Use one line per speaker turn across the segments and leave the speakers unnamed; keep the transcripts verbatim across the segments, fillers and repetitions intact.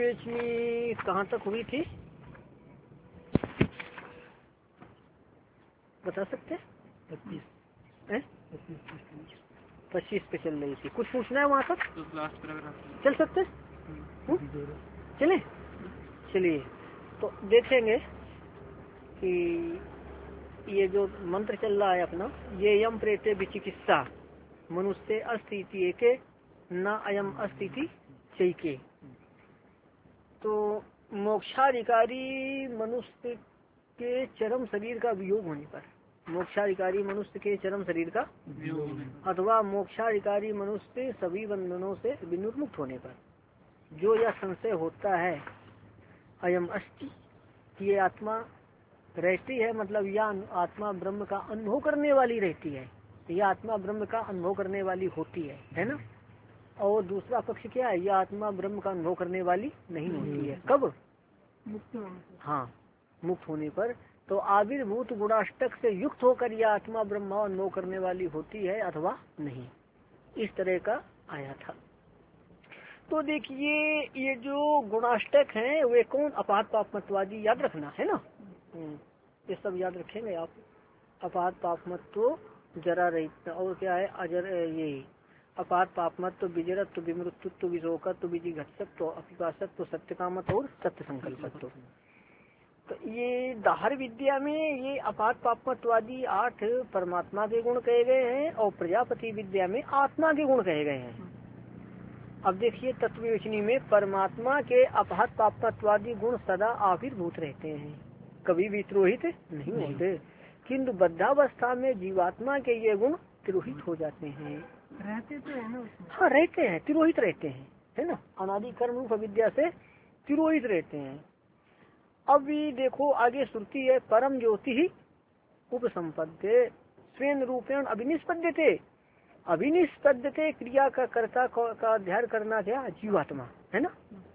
विवेचनी कहाँ तक हुई थी बता सकते? पच्चीस पच्चीस पे चल रही थी। कुछ पूछना है वहाँ तक? तो लास्ट पैराग्राफ चल सकते? चले चलिए तो देखेंगे कि ये जो मंत्र चल रहा है अपना, ये यम प्रेते विचिकित्सा मनुष्य अस्थिति एके न अयम अस्थिति चैके। तो मोक्षाधिकारी मनुष्य के चरम शरीर का वियोग होने पर, मोक्षाधिकारी मनुष्य के चरम शरीर का अथवा मोक्षाधिकारी मनुष्य सभी बंधनों से विनिर्मुक्त होने पर जो यह संशय होता है अयम अस्ति, ये आत्मा रहती है, मतलब यह आत्मा ब्रह्म का अनुभव करने वाली रहती है, यह आत्मा ब्रह्म का अनुभव करने वाली होती है, है ना। और दूसरा पक्ष क्या है, यह आत्मा ब्रह्म का अनुभव करने वाली नहीं होती है। कब? हाँ, मुक्त होने पर। तो आविर्भूत गुणाष्टक से युक्त होकर यह आत्मा ब्रह्म अनुभव करने वाली होती है अथवा नहीं, इस तरह का आया था। तो देखिए ये जो गुणाष्टक हैं वे कौन? अपात पापमत्वादी, याद रखना है ना, ये सब याद रखेंगे आप। अपात पापमत्व, जरा रहित, और क्या है अजर, ये अपात पापमत्व, विजरत्व, विमृत्युत्व, विशोकत्व, विजिघत्सत्व, अपिपासत्व, सत्यकामत्व और सत्य संकल्पत्व। तो ये दाहर विद्या में ये अपात पापमत्वादी आठ परमात्मा के गुण कहे गए हैं और प्रजापति विद्या में आत्मा के गुण कहे गए हैं। अब देखिए तत्ववेचनी में परमात्मा के अपात पापमत्वादी गुण सदा आविर्भूत रहते हैं, कभी भी तिरोहित नहीं होते, किंतु बद्धावस्था में जीवात्मा के ये गुण तिरोहित हो जाते हैं।
रहते तो है ना,
हाँ रहते हैं, तिरोहित रहते हैं, है ना, अनादि कर्म रूप विद्या से तिरोहित रहते हैं। अभी देखो आगे श्रुति है, परम ज्योति ही उपसंपद्य स्वेन रूपेण अभिनिष्पद्यते, अभिनिष्पद्यते क्रिया का कर्ता का अध्ययन करना क्या? जीवात्मा, है ना।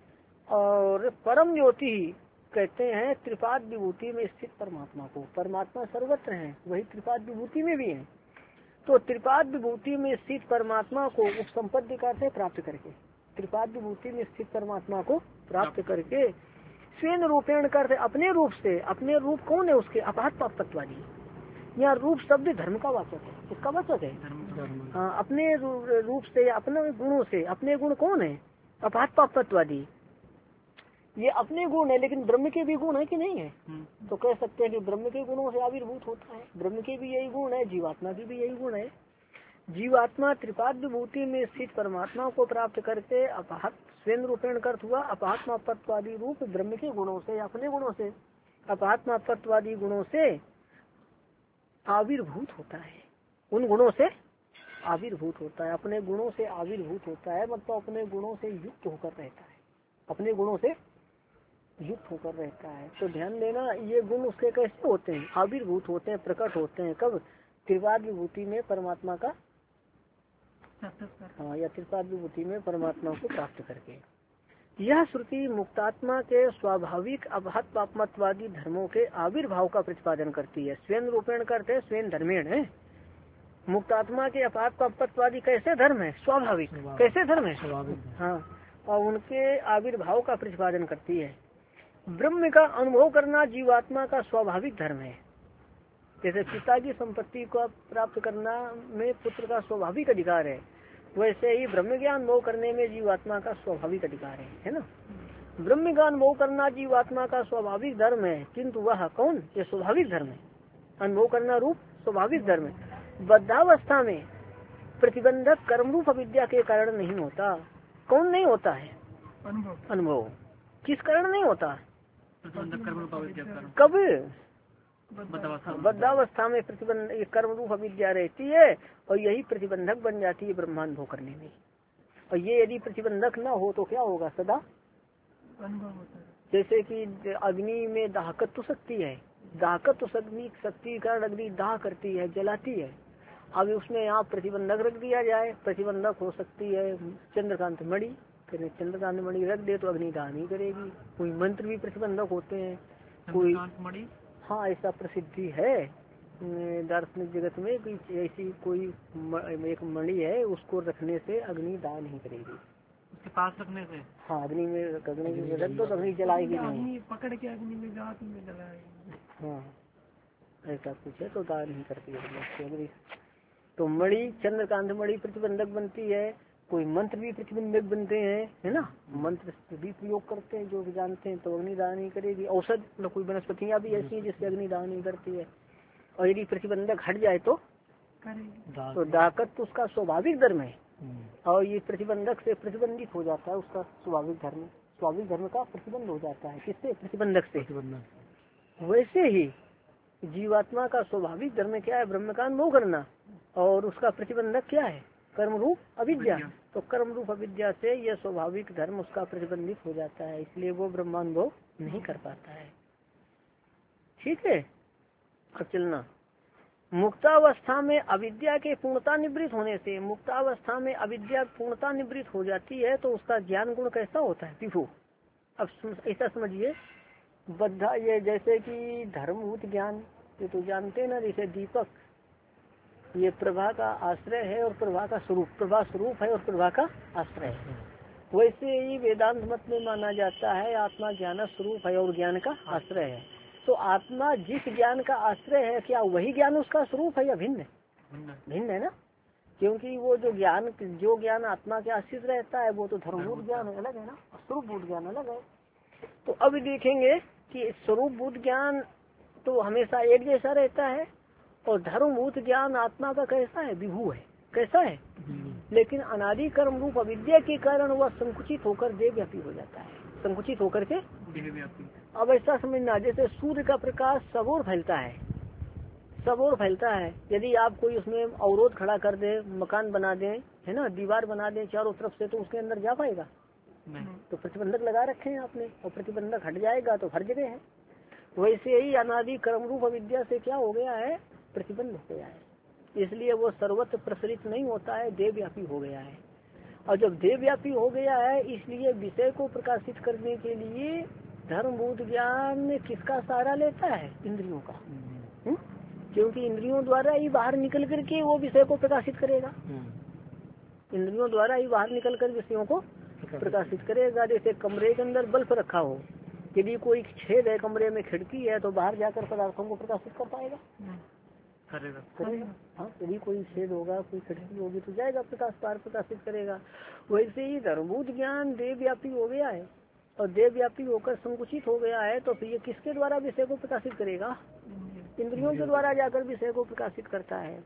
और परम ज्योति ही कहते हैं त्रिपाद विभूति में स्थित परमात्मा को, परमात्मा सर्वत्र है, वही त्रिपाद विभूति में भी है। तो त्रिपाद विभूति में स्थित परमात्मा को उपसंपद्य करते प्राप्त करके, त्रिपाद विभूति में स्थित परमात्मा को प्राप्त करके स्वेन रूपेण करते अपने रूप से, अपने रूप कौन है उसके? अपात पापत्वादी। यहाँ रूप शब्द धर्म का वाचक है, इसका वाचक है हाँ, अपने रूप से, अपने गुणों से। अपने गुण कौन है? अपात पापत्वादी। ये अपने गुण है, लेकिन ब्रह्म के भी गुण है कि नहीं है? तो कह सकते हैं कि ब्रह्म के गुणों से आविर्भूत होता है, ब्रह्म के भी यही गुण है, जीवात्मा की भी यही गुण है। जीवात्मा त्रिपाद विभूति में स्थित परमात्मा को प्राप्त करके अपहत स्वयं रूपेण कर्त हुआ अपात्मापत्वादी रूप ब्रह्म के गुणों से, अपने गुणों से, अपात्मापत्वादी गुणों से आविर्भूत होता है, उन गुणों से आविर्भूत होता है, अपने गुणों से आविर्भूत होता है, मतलब अपने गुणों से युक्त होकर रहता है, अपने गुणों से युक्त होकर रहता है। तो ध्यान देना, ये गुण उसके कैसे होते हैं? आविर्भूत होते हैं, प्रकट होते हैं। कब? त्रिपाद विभूति में परमात्मा का, हाँ, या त्रिपाद विभूति में परमात्मा को प्राप्त करके। यह श्रुति मुक्तात्मा के स्वाभाविक अभात पापमत्वादी धर्मों के आविर्भाव का प्रतिपादन करती है। स्वयं रूपेण करते स्वयं धर्मेण है। मुक्तात्मा के अपात पापमत्वादी कैसे धर्म है? स्वाभाविक। कैसे धर्म है? हाँ, और उनके आविर्भाव का प्रतिपादन करती है। ब्रह्म का अनुभव करना जीवात्मा का स्वाभाविक धर्म है। जैसे पिता की संपत्ति को प्राप्त करना में पुत्र का स्वाभाविक अधिकार है, वैसे ही ब्रह्म ज्ञान अनुभव करने में जीवात्मा का स्वाभाविक अधिकार है, है ना। ब्रह्म ज्ञान अनुभव करना जीवात्मा का स्वाभाविक धर्म है, किंतु वह कौन? ये स्वाभाविक धर्म है, अनुभव करना रूप स्वाभाविक धर्म है। बद्धावस्था में प्रतिबंधक कर्म रूप अविद्या के कारण नहीं होता। कौन नहीं होता है? अनुभव। किस कारण नहीं होता? कब? बद्धावस्था में प्रतिबंध कर्म रूप अविद्या रहती है और यही प्रतिबंधक बन जाती है ब्रह्मानुभव करने में। और ये यदि प्रतिबंधक ना हो तो क्या होगा? सदा अनुभव होता है। जैसे कि अग्नि में दाहकत्व शक्ति है, दाहकत्व अग्नि शक्ति के कारण अग्नि दाह करती है, जलाती है। अब उसमें यहाँ प्रतिबंधक रख दिया जाए, प्रतिबंधक हो सकती है चंद्रकांत मणि, फिर चंद्रकांत मणि रख दे तो अग्नि दाह नहीं करेगी। कोई मंत्र भी प्रतिबंधक होते हैं, कोई मणि, हाँ ऐसा प्रसिद्धि है दार्शनिक जगत में कि ऐसी कोई एक मणि है, उसको रखने से अग्नि दाह नहीं करेगी।
के पास रखने से।
हाँ, अग्नि में अग्नि में रख दो तो अग्नि जलाएगी नहीं,
पकड़ के अग्नि में गात में जलाएगी।
हाँ, ऐसा कुछ है तो दान नहीं करती है अग्नि। तो मणि चंद्रकांत मणि प्रतिबंधक बनती है। कोई मंत्र भी प्रतिबंधक बनते हैं, है ना, मंत्र भी प्रयोग करते हैं जो भी जानते हैं, तो अग्निदान नहीं करेगी। औषध मतलब कोई वनस्पतियाँ भी ऐसी है जिससे अग्निदान नहीं करती है। और यदि प्रतिबंधक हट जाए तो तो दाकत तो उसका स्वाभाविक धर्म है, और ये प्रतिबंधक से प्रतिबंधित हो जाता है उसका स्वाभाविक धर्म। स्वाभाविक धर्म का प्रतिबंध हो जाता है किससे? प्रतिबंधक से। वैसे ही जीवात्मा का स्वाभाविक धर्म क्या है? ब्रह्म का अनुभव करना, और उसका प्रतिबंधक क्या है? कर्म रूप अविद्या। तो कर्म रूप अविद्या से यह स्वाभाविक धर्म उसका प्रतिबंधित हो जाता है, इसलिए वो ब्रह्मानुभव नहीं कर पाता है। ठीक है, अब चलना। मुक्तावस्था में अविद्या के पूर्णता निवृत्त होने से, मुक्तावस्था में अविद्या पूर्णता निवृत्त हो जाती है तो उसका ज्ञान गुण कैसा होता है? विभु। अब ऐसा समझिए, बद्धा ये जैसे कि धर्मभूत ज्ञान, ये तो जानते हैं ना, जैसे दीपक ये प्रभा का आश्रय है और प्रभा का स्वरूप, प्रभा स्वरूप है और प्रभा का आश्रय है। वैसे ही वेदांत मत में माना जाता है आत्मा ज्ञान स्वरूप है और ज्ञान का आश्रय है। तो आत्मा जिस ज्ञान का आश्रय है, क्या वही ज्ञान उसका स्वरूप है या भिन्न? भिन्न है ना, क्योंकि वो जो ज्ञान जो ज्ञान आत्मा के आश्रित रहता है वो तो धर्मभूत ज्ञान अलग है ना, स्वरूपभूत ज्ञान अलग है। तो अब देखेंगे कि स्वरूपभूत ज्ञान तो हमेशा एक जैसा रहता है, और धर्मभूत ज्ञान आत्मा का कैसा है? विभू है। कैसा है? लेकिन अनादि कर्म रूप अविद्या के कारण वह संकुचित होकर देवव्यापी हो जाता है, संकुचित होकर के देवव्यापी। अब ऐसा समझना, जैसे सूर्य का प्रकाश सब ओर फैलता है, सब ओर फैलता है। यदि आप कोई उसमें अवरोध खड़ा कर दे, मकान बना दे, है ना, दीवार बना दे चारों तरफ से, तो उसके अंदर जा पाएगा नहीं। तो प्रतिबंधक लगा रखे हैं आपने, और प्रतिबंधक हट जाएगा तो हर जगह है। वैसे ही अनादि कर्म रूप अविद्या से क्या हो गया है? प्रतिबंध हो गया है, इसलिए वो सर्वत्र प्रसरित नहीं होता है, देवव्यापी हो गया है। और जब देवव्यापी हो गया है, इसलिए विषय को प्रकाशित करने के लिए धर्मभूत ज्ञान किसका सहारा लेता है? इंद्रियों का। हुँ? क्योंकि इंद्रियों द्वारा ही बाहर निकल करके वो विषय को प्रकाशित करेगा, इंद्रियों द्वारा ही बाहर निकल कर विषयों को प्रकाशित करेगा। जैसे कमरे के अंदर बल्ब रखा हो, यदि कोई छेद है कमरे में, खिड़की है, तो बाहर जाकर पदार्थों को प्रकाशित कर पाएगा? करेगा, करेगा। हाँ, यदि कोई छेद होगा, कोई खिड़की होगी तो जाएगा प्रकाश, बाहर प्रकाशित करेगा। वैसे ही धर्मभूत ज्ञान देवव्यापी हो गया है, और देवव्यापी होकर संकुचित हो गया है, तो फिर ये किसके द्वारा विषय को प्रकाशित करेगा? इंद्रियों के द्वारा जाकर विषय को प्रकाशित करता है।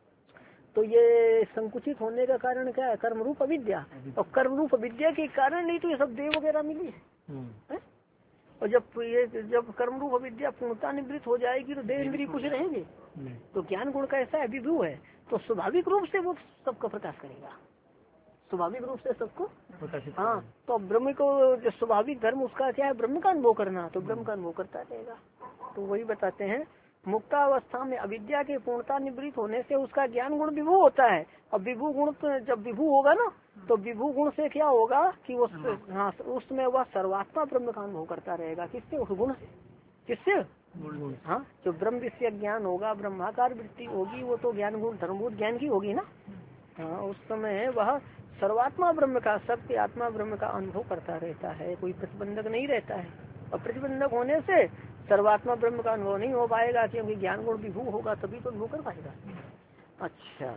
तो ये संकुचित होने का कारण क्या है? कर्म रूप अविद्या। और कर्म रूप अविद्या के कारण नहीं तो ये सब देव वगैरह मिली है। और जब ये जब कर्म रूप अविद्या पूर्णता निवृत्त हो जाएगी तो देह इंद्रिय कुछ रहेंगे। तो ज्ञान गुण कैसा है? विभू है, तो स्वाभाविक रूप से वो सबका प्रकाश करेगा, स्वाभाविक रूप से सबको। हाँ, तो ब्रह्म को जो स्वाभाविक धर्म उसका क्या है? ब्रह्म का अनुभव करना, तो ब्रह्म का अनुभव करता रहेगा। तो वही बताते हैं, मुक्तावस्था में अविद्या के पूर्णता निवृत्त होने से उसका ज्ञान गुण विभू होता है। और विभू गुण तो जब विभू होगा ना, तो विभू गुण से क्या होगा कि उस हाँ उसमें वह सर्वात्मा ब्रह्म का अनुभव करता रहेगा। किससे? उस गुण से। किससे? हाँ, जो ब्रह्म विषय ज्ञान होगा, ब्रह्माकार वृत्ति होगी, वो तो ज्ञान गुण धर्मभूत ज्ञान की होगी ना। हाँ, उस समय वह सर्वात्मा ब्रह्म का, सबके आत्मा ब्रह्म का अनुभव करता रहता है, कोई प्रतिबंधक नहीं रहता है। और प्रतिबंधक होने से सर्वात्मा ब्रह्म का अनुभव नहीं हो पाएगा, क्योंकि ज्ञान गुण विभू होगा तभी तो अनुभव कर पाएगा। अच्छा,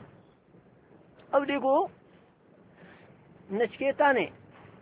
अब देखो, नचिकेता ने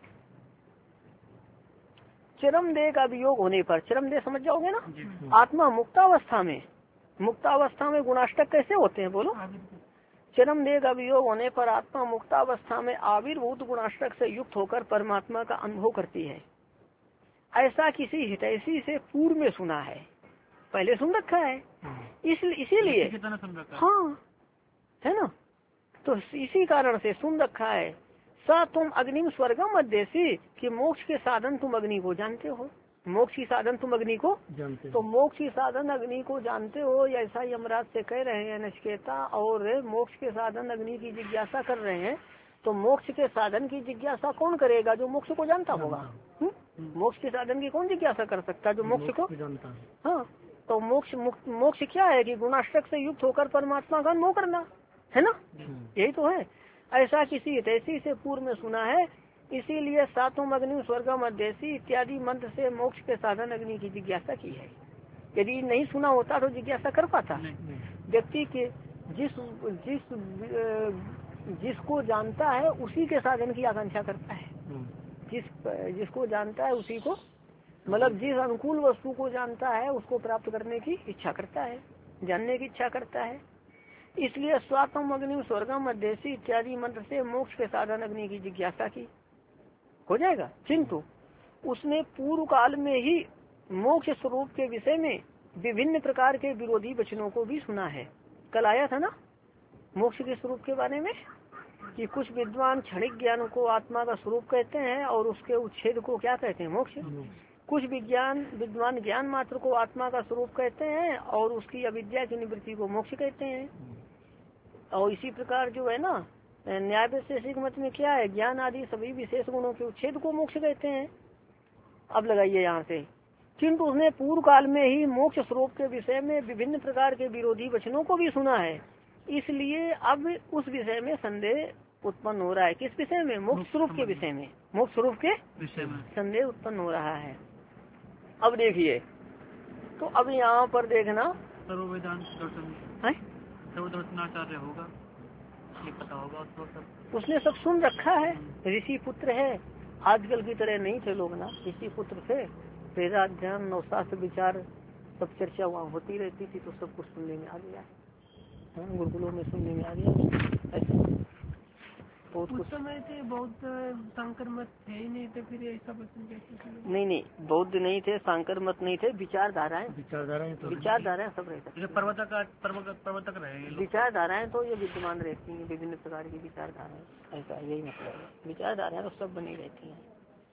चरम देह का वियोग होने पर, चरम देह समझ जाओगे ना, आत्मा मुक्तावस्था में, मुक्तावस्था में गुणाष्टक कैसे होते हैं बोलो? चरम देह का वियोग होने पर आत्मा मुक्तावस्था में आविर्भूत गुणाष्टक से युक्त होकर परमात्मा का अनुभव करती है। ऐसा किसी हितैषी से पूर्व में सुना है, पहले सुन रखा है, इस इसीलिए हाँ, है ना, तो इसी कारण से सुन रखा है। सा तुम अग्निम स्वर्गम अध्यसी, कि मोक्ष के साधन तुम अग्नि को जानते हो, मोक्ष की साधन तुम अग्नि को जानते हो। तो मोक्ष की साधन अग्नि को जानते हो, ऐसा यमराज से कह रहे हैं नचिकेता, और मोक्ष के साधन अग्नि की जिज्ञासा कर रहे हैं। तो मोक्ष के साधन की जिज्ञासा कौन करेगा? जो मोक्ष को जानता होगा। मोक्ष के साधन की कौन जिज्ञासा कर सकता है? जो मोक्ष को जानता है। हाँ, तो मोक्ष मोक्ष क्या है कि गुणाष्टक से युक्त होकर परमात्मा का अनुभव करना, है ना, यही तो है। ऐसा किसी हितैषी से पूर्व में सुना है इसीलिए सातों अग्नि स्वर्गम अध्यसी इत्यादि मंत्र से मोक्ष के साधन अग्नि की जिज्ञासा की है। यदि नहीं सुना होता तो जिज्ञासा कर पाता। व्यक्ति के जिस जिस जिसको जानता है उसी के साधन की आकांक्षा करता है। जिस जिसको जानता है उसी को, मतलब जिस अनुकूल वस्तु को जानता है उसको प्राप्त करने की इच्छा करता है, जानने की इच्छा करता है। इसलिए स्वात्म अग्नि स्वर्गम अध्यसी इत्यादि मंत्र से मोक्ष के साधन अग्नि की जिज्ञासा की हो जाएगा। किंतु उसने पूर्व काल में ही मोक्ष स्वरूप के विषय में विभिन्न प्रकार के विरोधी वचनों को भी सुना है। कल आया था ना मोक्ष के स्वरूप के बारे में कि कुछ विद्वान क्षणिक ज्ञान को आत्मा का स्वरूप कहते हैं और उसके उच्छेद को क्या कहते हैं, मोक्ष। कुछ विज्ञान विद्वान ज्ञान मात्र को आत्मा का स्वरूप कहते हैं और उसकी अविद्या की निवृत्ति को मोक्ष कहते हैं। और इसी प्रकार जो है ना न्याय वैशेषिक मत में क्या है, ज्ञान आदि सभी विशेष गुणों के उच्छेद को मोक्ष कहते हैं। अब लगाइए यहाँ से, किंतु उसने पूर्व काल में ही मोक्ष स्वरूप के विषय में विभिन्न प्रकार के विरोधी वचनों को भी सुना है। इसलिए अब उस विषय में संदेह उत्पन्न हो रहा है। किस विषय में, मोक्ष स्वरूप के विषय में, मोक्ष स्वरूप के विषय में संदेह उत्पन्न हो रहा है। अब देखिए, तो अब यहाँ पर देखना
सर्ववेदांत दर्शन सर्वदर्शनाचार्य होगा, ये पता होगा उसको सब।
उसने सब सुन रखा है, ऋषि पुत्र है। आजकल की तरह नहीं थे लोग ना, ऋषि पुत्र थे। वेदाध्ययन नवशास्त्र विचार सब चर्चा वहाँ होती रहती थी, तो सब कुछ सुनने में आ गया। गुरुकुलों में सुनने में आ गया ऐसा बहुत कुछ।
समय थे बौद्ध शंकर मत थे ही नहीं, तो फिर ऐसा वचन कैसे?
नहीं नहीं, बौद्ध नहीं थे, शंकर मत नहीं थे, विचारधाराएं
विचारधाराएं तो
विचारधाराएं सब रहते।
प्रवर्तक प्रवर्तक रहे
विचारधाराएं तो ये विद्यमान रहती हैं, विभिन्न प्रकार की विचारधाराएं, ऐसा यही मतलब है। विचारधाराएं तो सब बनी रहती हैं।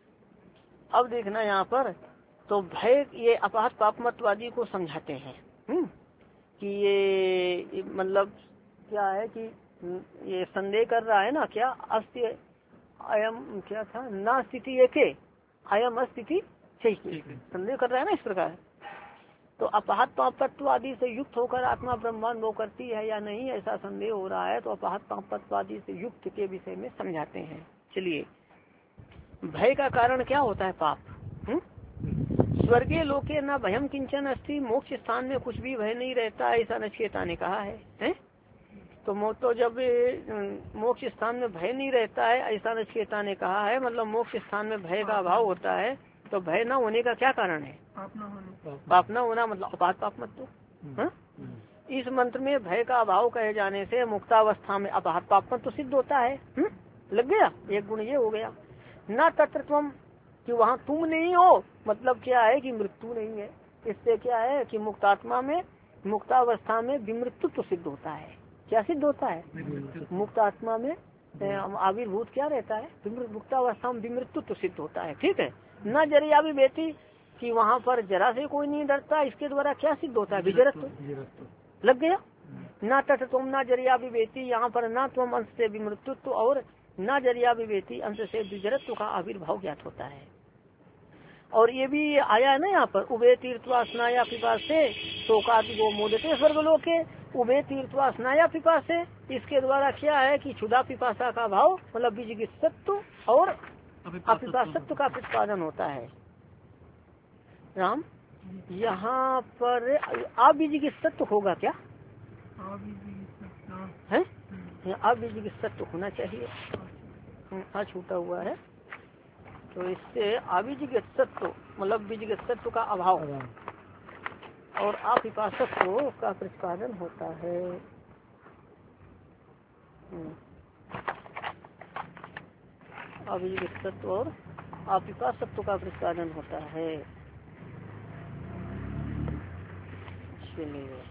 अब देखना यहाँ पर, तो भय ये अपाहत पापमतवादी को समझाते हैं हम्म कि ये मतलब क्या है कि ये संदेह कर रहा है ना, क्या अस्ति अयम क्या था ना स्थिति एके अयम अस्थिति संदेह कर रहा है ना इस प्रकार। तो अपहत पापत्वादी से युक्त होकर आत्मा ब्रह्मांड वो करती है या नहीं, ऐसा संदेह हो रहा है। तो अपहत पापत्वादी से युक्त के विषय में समझाते हैं। चलिए, भय का कारण क्या होता है, पाप। हम्म स्वर्गीय लोके न भयम किंचन अस्ति, मोक्ष स्थान में कुछ भी भय नहीं रहता, ऐसा नचिकेता ने कहा है, है? तो तो जब मोक्ष स्थान में भय नहीं रहता है ऐसा नचिकेता ने कहा है, मतलब मोक्ष स्थान में भय का अभाव होता है, तो भय न होने का क्या कारण है,
पाप न होने
पाप न होना, मतलब अपात पाप मत तो। इस मंत्र में भय का अभाव कहे जाने से मुक्तावस्था में अपहत पाप मत तो सिद्ध होता है। हुँ? लग गया, एक गुण ये हो गया। न तत्वम कि वहाँ तुम नहीं हो, मतलब क्या है कि मृत्यु नहीं है। इससे क्या है कि मुक्तात्मा में मुक्तावस्था में विमृत्युत्व सिद्ध होता है। क्या सिद्ध होता है, मुक्तात्मा में आविर्भूत क्या रहता है, मुक्तावस्था में विमृत्युत्व सिद्ध होता है। ठीक है। न जरिया भी बेटी कि वहाँ पर जरा से कोई नहीं डरता, इसके द्वारा क्या सिद्ध होता है, विजरत्व। लग गया। न तत्वम न जरिया भी बेटी, यहाँ पर न तुम अंश से विमृत्युत्व और न जरिया भी बेटी अंश से विजरत्व का आविर्भाव ज्ञात होता है। और ये भी आया है ना यहाँ पर, उभे तीर्थवा स्नाया पिपास से शोकादि वो मोदते स्वर्गलोक के, उभे तीर्थवा स्नाया पिपास से, इसके द्वारा क्या है कि क्षुधा पिपासा का भाव मतलब विजिगित्सत्व और अपिपासत्व का प्रतिपादन होता है। राम, यहाँ पर अविजिगित्सत्व होगा क्या, है अविजिगित्सत्व होना चाहिए, हाँ छूटा हुआ है। तो इससे अविजिगित्सत्व मतलब विजिगित्सत्व का अभाव और अपिपासत्व का प्रतिपादन होता है। अविजिगित्सत्व और अपिपासत्व का प्रतिपादन होता है। चलिए,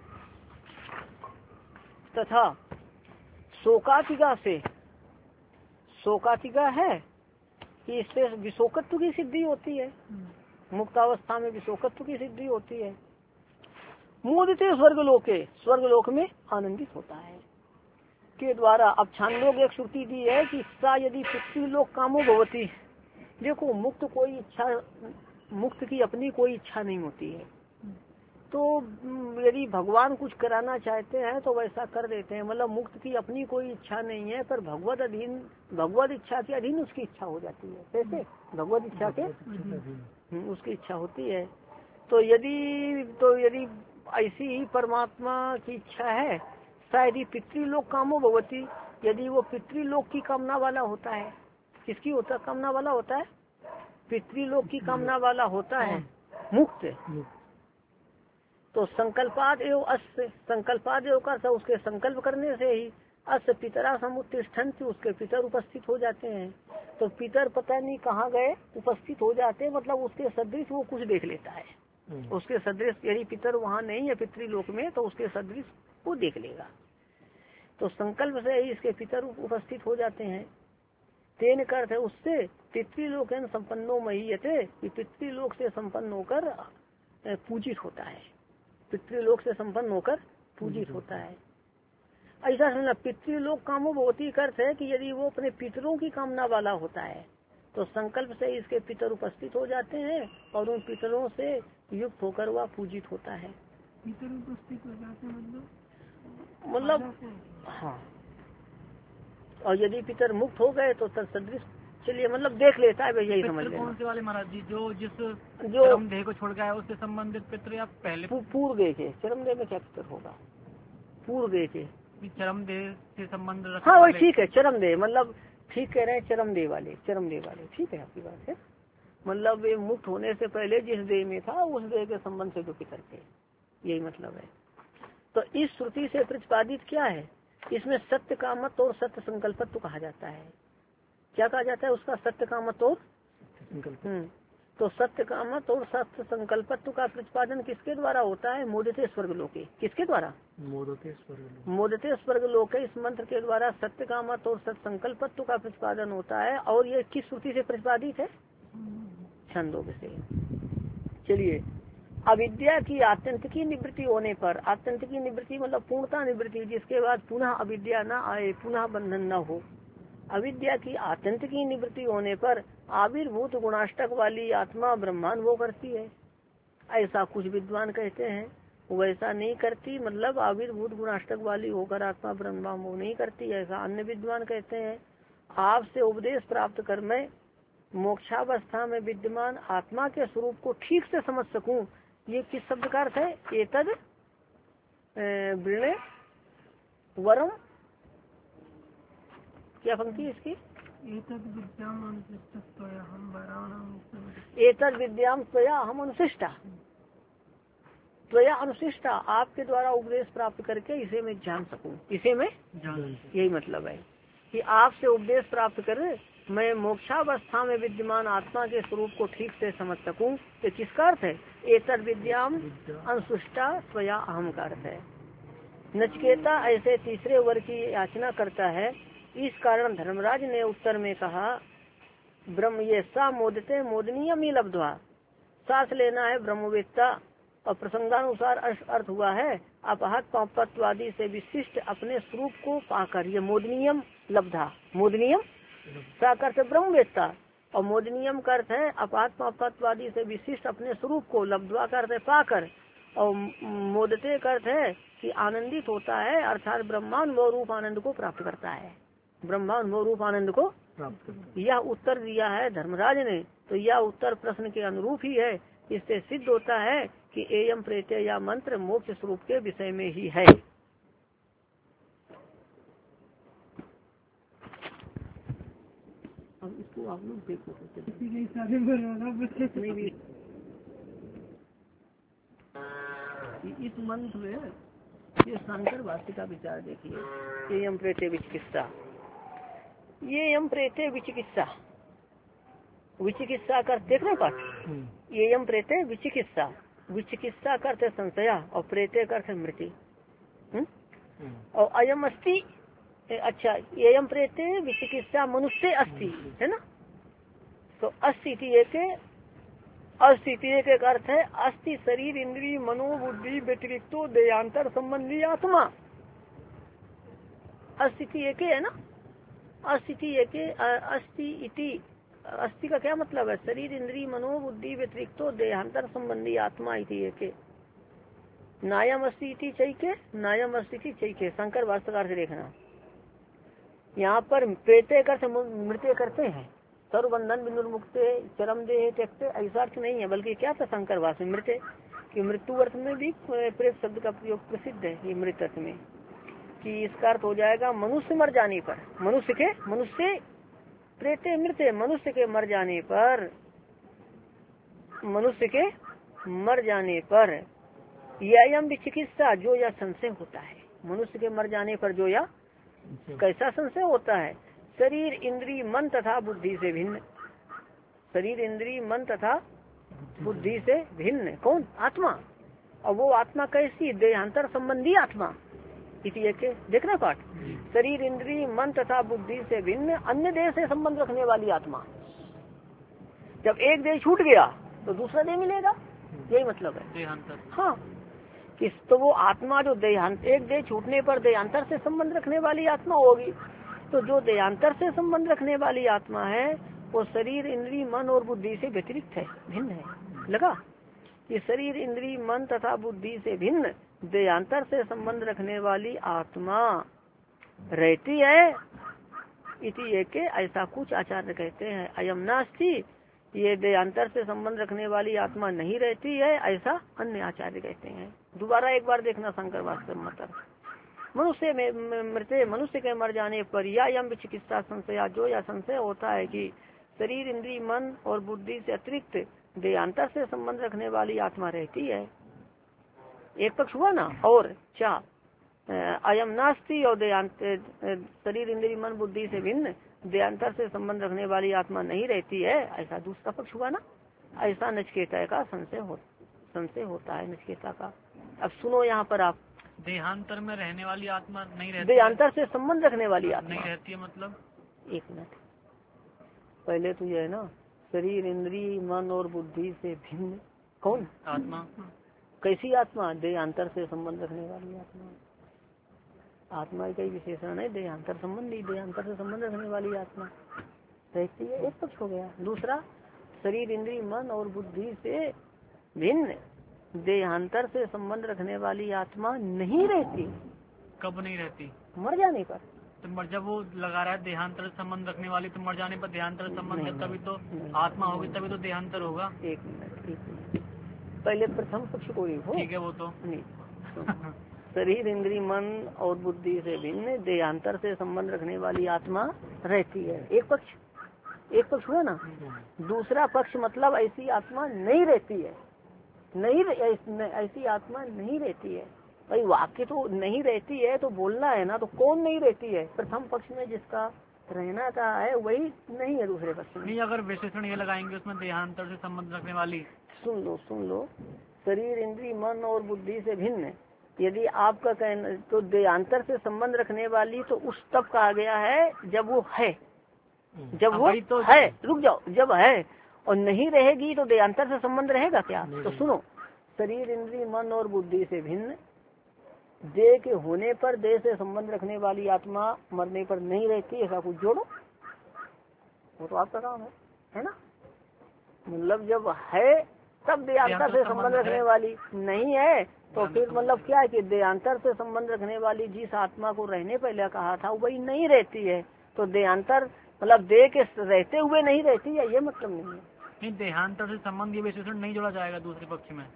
तथा शोकातिका से, शोकातिका है कि इससे विशोकत्व की सिद्धि होती है, मुक्तावस्था में विशोकत्व की सिद्धि होती है। मोदिते स्वर्गलोके, स्वर्गलोक में आनंदित होता है के द्वारा। अब छांदोग्य एक श्रुति दी है कि सा यदि पृथ्वी लोक कामो भवती, देखो मुक्त कोई इच्छा, मुक्त की अपनी कोई इच्छा नहीं होती है, तो यदि भगवान कुछ कराना चाहते हैं तो वैसा कर देते हैं। मतलब मुक्त की अपनी कोई इच्छा नहीं है, पर भगवत अधीन, भगवत इच्छा के अधीन उसकी इच्छा हो जाती है। कैसे? भगवत इच्छा के उसकी इच्छा होती है। तो यदि तो यदि ऐसी ही परमात्मा की इच्छा है, शायद ही पितृलोक कामो भगवती, यदि वो पितृलोक की कामना वाला होता है, किसकी होता कामना वाला होता है? पितृलोक की कामना वाला होता है मुक्त। तो संकल्पाद एवं अस्य, संकल्पाद एवं का उसके संकल्प करने से ही अस्य पितरा समुत्तिष्ठन्ति, उसके पितर उपस्थित हो जाते हैं। तो पितर पता नहीं कहाँ गए, उपस्थित हो जाते हैं, मतलब उसके सदृश वो कुछ देख लेता है। उसके सदृश यदि पितर वहाँ नहीं है पितृलोक में, तो उसके सदृश वो देख लेगा। तो संकल्प से ही इसके पितर उपस्थित हो जाते हैं। तेन अर्थ है उससे पितृलोक संपन्नो महीयते, पितृलोक से संपन्न होकर पूजित होता है, पितृलोक से संपन्न होकर पूजित होता है। ऐसा सुनना, पितृलोक कामो भगवती अर्थ है कि यदि वो अपने पितरों की कामना वाला होता है तो संकल्प से इसके पितर उपस्थित हो जाते हैं और उन पितरों से युक्त होकर वह पूजित होता है।
पितर उपस्थित हो जाते मतलब
मतलब हाँ, और यदि पितर मुक्त हो गए तो तत्सदृश, चलिए मतलब देख लेता है भाई, यही समझ लेना।
कौन से वाले महाराज जी? जो जिस
जो
चरम देह को छोड़ गया है उससे संबंधित पितर या पहले
पूर्व देह के? चरम देह में क्या पितर होगा? पूर्व देह के
चरम देह से संबंध।
हाँ वही ठीक है, चरम देह मतलब ठीक कह रहे हैं, चरम देह वाले, चरम देह वाले ठीक है आपकी बात है। मतलब ये मुक्त होने से पहले जिस देह में था उस देह के संबंध से जो पितर थे, यही मतलब है। तो इस श्रुति से प्रतिपादित क्या है? इसमें सत्य कामत और सत्य संकल्पत्व कहा जाता है। क्या कहा जाता है उसका? सत्य कामत और संकल्प। तो सत्य कामत और सत्य संकल्पत्व का प्रतिपादन किसके द्वारा होता है? मोदते स्वर्ग लोके। किसके द्वारा? मोदते स्वर्ग मोदते स्वर्ग लोके। इस मंत्र के द्वारा सत्य कामत और सत्य संकल्पत्व का प्रतिपादन होता है। और ये किस श्रुति से प्रतिपादित है? छंदोग्य से। चलिए, अविद्या की आत्यंतिकी निवृत्ति होने पर, आत्यंतिकी निवृत्ति मतलब पूर्णता निवृत्ति, जिसके बाद पुनः अविद्या न आए, पुनः बंधन न हो। अविद्या की आत्यंतिकी निवृत्ति होने पर आविर्भूत गुणाष्टक वाली आत्मा ब्रह्मांड वो करती है, ऐसा कुछ विद्वान कहते हैं। वैसा नहीं करती, मतलब आविर्भूत गुणाष्टक वाली होकर आत्मा ब्रह्मांड वो नहीं करती, ऐसा अन्य विद्वान कहते हैं। आपसे उपदेश प्राप्त कर मैं मोक्षावस्था में विद्यमान आत्मा के स्वरूप को ठीक से समझ सकूं, ये किस शब्द का अर्थ है? एतद वृणे वरम, क्या पंक्ति है इसकी?
एतद विद्याम
एतद विद्याम त्वया हम अनुशिष्टा, त्वया अनुशिष्टा, आपके द्वारा उपदेश प्राप्त करके इसे मैं जान सकूं, इसे मैं जान, यही मतलब है कि आपसे उपदेश प्राप्त कर मैं मोक्षावस्था में विद्यमान आत्मा के स्वरूप को ठीक से समझ सकूं। तो किसका अर्थ है? एतद विद्याम अनुशिष्टा त्वया अहम का अर्थ है। नचिकेता ऐसे तीसरे वर्ग की याचना करता है। इस कारण धर्मराज ने उत्तर में कहा, ब्रह्म ये सा मोदते मोदनीयम ही लब्ध्वा, सांस लेना है ब्रह्मवेत्ता। और प्रसंगानुसार अर्थ हुआ है अपहत पापत्वादी से विशिष्ट अपने स्वरूप को पाकर, ये मोदनीयम लब्धा, मोदनीयम सा करते ब्रह्मवेत्ता, और मोदनीयम का अर्थ है अपहत पापत्वादी से विशिष्ट अपने स्वरूप को, लब्ध्वा का अर्थ है पाकर, और मोदते का अर्थ है कि आनंदित होता है, अर्थात ब्रह्मानुभव रूप आनंद को प्राप्त करता है, ब्रह्मानुभव रूप आनंद को प्राप्त करता है। यह उत्तर दिया है धर्मराज ने, तो यह उत्तर प्रश्न के अनुरूप ही है। इससे सिद्ध होता है कि एयम प्रेत्य या मंत्र मोक्ष स्वरूप के विषय में ही है। अब इसको आप लोग देखो, नहीं भी इस मंत्र में ये शंकर भाष्य का विचार देखिए। ये यम प्रेते विचिकित्सा, ये यम प्रेते विचिकित्सा, विचिकित्सा कर देखने पाठ, ये यम प्रेते विचिकित्सा, विचिकित्सा करते संशया और प्रेते करते मृत्यु। और अयम अस्ति, अच्छा ये यम प्रेते विचिकित्सा मनुष्य अस्ति है ना। तो अस्थिति एक अस्थिति एक अर्थ है अस्थि शरीर इंद्रिय मनोबुद्धि व्यतिरिक्तो देयांतर संबंधी आत्मा। अस्थिति एक है ना, अस्थिति एक अस्थि इति, अस्थि का क्या मतलब है? शरीर इंद्रिय मनोबुद्धि व्यतिरिक्तो देहांतर संबंधी आत्मा इति एक। नायम अस्ति इति चैके, नायम अस्ति इति चैके, शंकर भाष्यकार से देखना। यहाँ पर प्रेते कर मृत्य करते हैं, सर्वबंधन विनुर्मुक्ते चरम देह त्यक्ते, ऐसा अर्थ नहीं है, बल्कि क्या था शंकर भाष्य में मृत्य कि मृत्यु अर्थ में भी प्रेत शब्द का प्रयोग प्रसिद्ध है। ये मृत अर्थ में कि इसका अर्थ हो जाएगा मनुष्य मर जाने पर, मनुष्य के मनुष्य प्रेते मृत्य, मनुष्य के मर जाने पर, मनुष्य के मर जाने पर यम भी चिकित्सा जो या संशय होता है, मनुष्य के मर जाने पर जो या कैसा संशय होता है, शरीर इंद्री मन तथा बुद्धि से भिन्न, शरीर इंद्री मन तथा बुद्धि से भिन्न, कौन? आत्मा। और वो आत्मा कैसी? देहांतर संबंधी आत्मा। इसी एक देखना पाठ, शरीर इंद्री मन तथा बुद्धि से भिन्न अन्य देह से संबंध रखने वाली आत्मा। जब एक देह छूट गया तो दूसरा देह मिलेगा, यही मतलब है देहांतर। हाँ, किस तो वो आत्मा जो देहांत, एक देह छूटने पर देहांतर से संबंध रखने वाली आत्मा होगी। तो जो देहांतर से संबंध रखने वाली आत्मा है वो शरीर इंद्री मन और बुद्धि से व्यतिरिक्त है, भिन्न है। लगा? ये शरीर इंद्री मन तथा बुद्धि से भिन्न देहांतर से संबंध रखने वाली आत्मा रहती है। इति एक ऐसा कुछ आचार्य कहते हैं। अयम नास्ति, ये देहांतर से संबंध रखने वाली आत्मा नहीं रहती है, ऐसा अन्य आचार्य कहते हैं। दोबारा एक बार देखना शंकर भाष्य मत। मनुष्य में मृत्य, मनुष्य के मर जाने पर या यम चिकित्सा संशय, जो या संशय होता है कि शरीर इंद्री मन और बुद्धि से अतिरिक्त देहांतर से संबंध रखने वाली आत्मा रहती है। एक पक्ष हुआ ना। और क्या अयम नास्ति और देहांत शरीर इंद्री मन बुद्धि से भिन्न देहांतर से संबंध रखने वाली आत्मा नहीं रहती है, ऐसा दूसरा पक्ष हुआ ना। ऐसा नचिकेता का संशय हो संशय होता है नचिकेता का। अब सुनो यहाँ पर आप,
देहांतर में रहने वाली आत्मा नहीं रहती,
देहांतर से संबंध रखने वाली आत्मा
नहीं रहती है। मतलब
एक मिनट, पहले तो ये है ना, शरीर इंद्री मन और बुद्धि से भिन्न कौन?
आत्मा।
कैसी आत्मा? देहांतर से संबंध रखने वाली आत्मा। आत्मा का विशेषण है देहांतर संबंधी, देहांतर से संबंध रखने वाली आत्मा रहती है। एक पक्ष हो गया। दूसरा, शरीर इंद्री मन और बुद्धि से भिन्न देहांतर से संबंध रखने वाली आत्मा नहीं रहती।
कब नहीं रहती?
मर जाने पर।
तो मर जब वो लगा रहा है देहांतर से संबंध रखने वाली, तो मर जाने पर देहांतर संबंध है, तभी तो आत्मा होगी, तभी तो देहांतर होगा।
एक मिनट, एक मिनट, पहले प्रथम पक्ष को देखो।
ठीक है, वो तो
नहीं। शरीर इंद्री मन और बुद्धि से भिन्न देहांतर से संबंध रखने वाली आत्मा रहती है। एक पक्ष, एक पक्ष हुआ ना। दूसरा पक्ष मतलब ऐसी आत्मा नहीं रहती है, नहीं ऐसी आत्मा नहीं रहती है। भाई वाक्य तो नहीं रहती है तो बोलना है ना, तो कौन नहीं रहती है? प्रथम पक्ष में जिसका रहना का है वही नहीं है दूसरे पक्ष में।
नहीं, अगर विशेषण ये लगाएंगे उसमें देहांतर से संबंध रखने वाली।
सुन लो सुन लो, शरीर इंद्री मन और बुद्धि से भिन्न यदि आपका कहना तो देहांतर से संबंध रखने वाली, तो उस तब कहा गया है जब वो है, जब वो तो है। रुक जाओ, जब है और नहीं रहेगी तो देहांतर से संबंध रहेगा क्या? तो सुनो, शरीर इंद्री मन और बुद्धि से भिन्न देह के होने पर देह से संबंध रखने वाली आत्मा मरने पर नहीं रहती, ऐसा कुछ जोड़ो। वो तो आपका काम है, है ना। मतलब जब है तब देहांतर से संबंध रखने वाली, नहीं है तो फिर मतलब क्या है कि देहांतर से संबंध रखने वाली जिस आत्मा को रहने पहले कहा था वही नहीं रहती है। तो देहांतर मतलब देह के रहते हुए नहीं रहती है, ये मतलब नहीं है।
नहीं, देहांतर से संबंध ये विशेषण नहीं जोड़ा जाएगा दूसरे पक्ष में।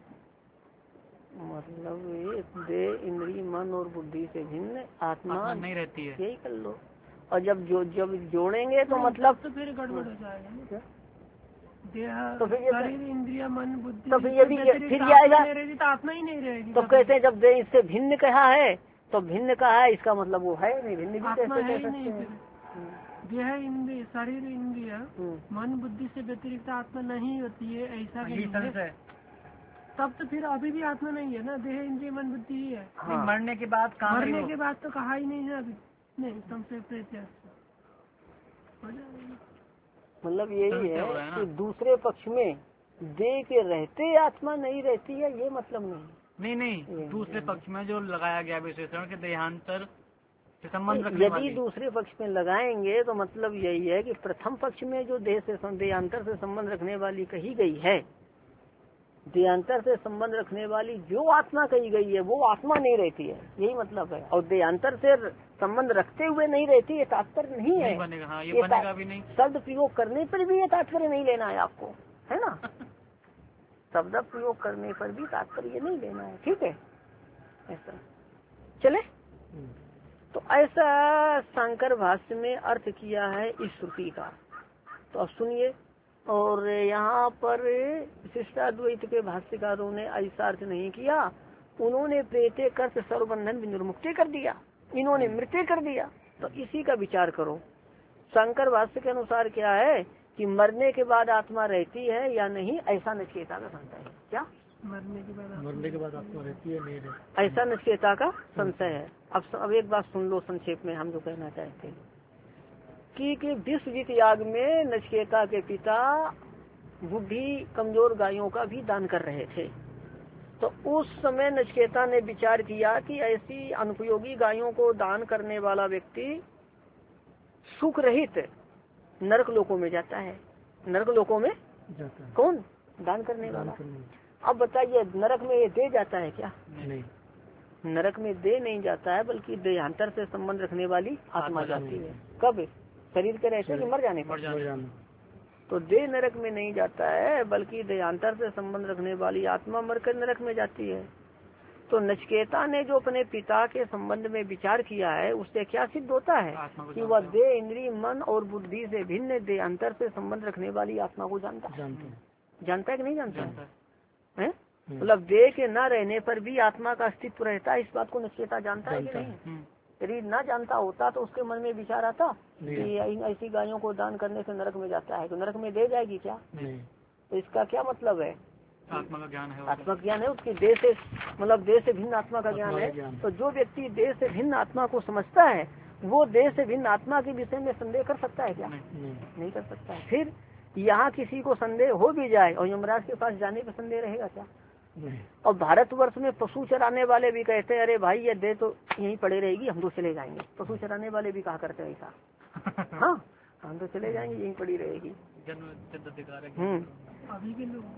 मतलब देह इंद्री मन और बुद्धि से भिन्न आत्मा
नहीं रहती है,
यही कर लो। और जब जो जब जोड़ेंगे तो मतलब
तो फिर गड़बड़ हो जाएगा।
तो फिर
शरीर इंद्रिया मन बुद्धि,
तो फिर ये भी फिर ये आएगा
तो आत्मा ही नहीं रहेगी।
तो कहते हैं जब देह इससे भिन्न कहा है तो भिन्न कहा है, इसका मतलब वो है नहीं, भिन्न भी
आत्मा
कैसे
है
कह
ही
सकते
नहीं।
हैं?
देह इंद्रिय शरीर इंद्रिय मन बुद्धि से व्यतिरिक्त आत्मा नहीं होती है, ऐसा नहीं है। तब तो फिर अभी भी आत्मा नहीं है ना, देह इंद्रिय मन बुद्धि ही है।
हाँ।
मरने के बाद
मरने के बाद तो कहा ही नहीं है अभी। नहीं, तुमसे प्रेत्य
मतलब यही है कि दूसरे पक्ष में देह के रहते आत्मा नहीं रहती है, ये मतलब नहीं।
नहीं नहीं, दूसरे पक्ष में जो लगाया गया विशेषण के देहांतर से संबंध रखने वाली,
यदि दूसरे पक्ष में लगाएंगे तो मतलब यही है कि प्रथम पक्ष में जो देह से देहांतर से संबंध रखने वाली कही गई है, देहांतर से संबंध रखने वाली जो आत्मा कही गई है वो आत्मा नहीं रहती है, यही मतलब है। और देहांतर से संबंध रखते हुए नहीं रहती ये तात्पर्य नहीं है।
नहीं बनेगा, हाँ, ये
ये
बनेगा भी नहीं।
शब्द प्रयोग करने पर भी ये तात्पर्य नहीं लेना है आपको, है ना। शब्द प्रयोग करने पर भी तात्पर्य नहीं लेना है, ठीक है। ऐसा चले। तो ऐसा शंकर भाष्य में अर्थ किया है इस श्रुति का। तो अब सुनिए। और यहाँ पर विशिष्टाद्वैत के भाष्यकारों ने ऐसा अर्थ नहीं किया, उन्होंने प्रेते कर्त सर्वबंधन विनिर्मुक्ति कर दिया, इन्होंने मृत्यु कर दिया। तो इसी का विचार करो। शंकर भाष्य के अनुसार क्या है कि मरने के बाद आत्मा रहती है या नहीं, ऐसा नचिकेता का संशय है। क्या
मरने के बाद
मरने के बाद आत्मा रहती है नहीं रहती,
ऐसा नचिकेता का संशय है। अब अब एक बात सुन लो संक्षेप में, हम जो कहना चाहते हैं कि कि विश्वजीत याग में नचिकेता के पिता बुद्धि कमजोर गायों का भी दान कर रहे थे। तो उस समय नचिकेता ने विचार किया कि ऐसी अनुपयोगी गायों को दान करने वाला व्यक्ति सुख रहित नरक लोकों में जाता है। नरक लोकों में
जाता है
कौन? दान करने वाला। अब बताइए नरक में ये दे जाता है क्या?
नहीं,
नरक में दे नहीं जाता है, बल्कि देहांतर से संबंध रखने वाली आत्मा जाती है। कब? शरीर के रहते कि मर जाने पर? तो दे नरक में नहीं जाता है, बल्कि देहांतर से संबंध रखने वाली आत्मा मरकर नरक में जाती है। तो नचिकेता ने जो अपने पिता के संबंध में विचार किया है, उससे क्या सिद्ध होता है कि वह देह, इंद्रिय, मन और बुद्धि से भिन्न देहांतर से संबंध रखने वाली आत्मा को जानता है। जानता है कि नहीं जानता है? मतलब देह के न रहने पर भी आत्मा का अस्तित्व रहता है, इस बात को नचिकेता जानता है कि नहीं? यदि न जानता होता तो उसके मन में विचार आता कि ऐसी गायों को दान करने से नरक में जाता है, तो नरक में दे जाएगी क्या? तो इसका क्या मतलब है?
आत्मा का ज्ञान है,
आत्मा का ज्ञान है, उसकी देह से मतलब देह से भिन्न आत्मा का ज्ञान है। तो जो व्यक्ति देह से भिन्न आत्मा को समझता है, वो देह से भिन्न आत्मा के विषय में संदेह कर सकता है क्या? नहीं, नहीं कर सकता है। फिर यहाँ किसी को संदेह हो भी जाए और यमराज के पास जाने पर संदेह रहेगा क्या? और भारतवर्ष में पशु चराने वाले भी कहते हैं अरे भाई ये दे तो यहीं पड़े रहेगी, हम तो चले जाएंगे। पशु चराने वाले भी कहा करते हैं ऐसा। हाँ, हम तो चले जाएंगे, यहीं पड़ी रहेगी। हम्म
अभी के लोग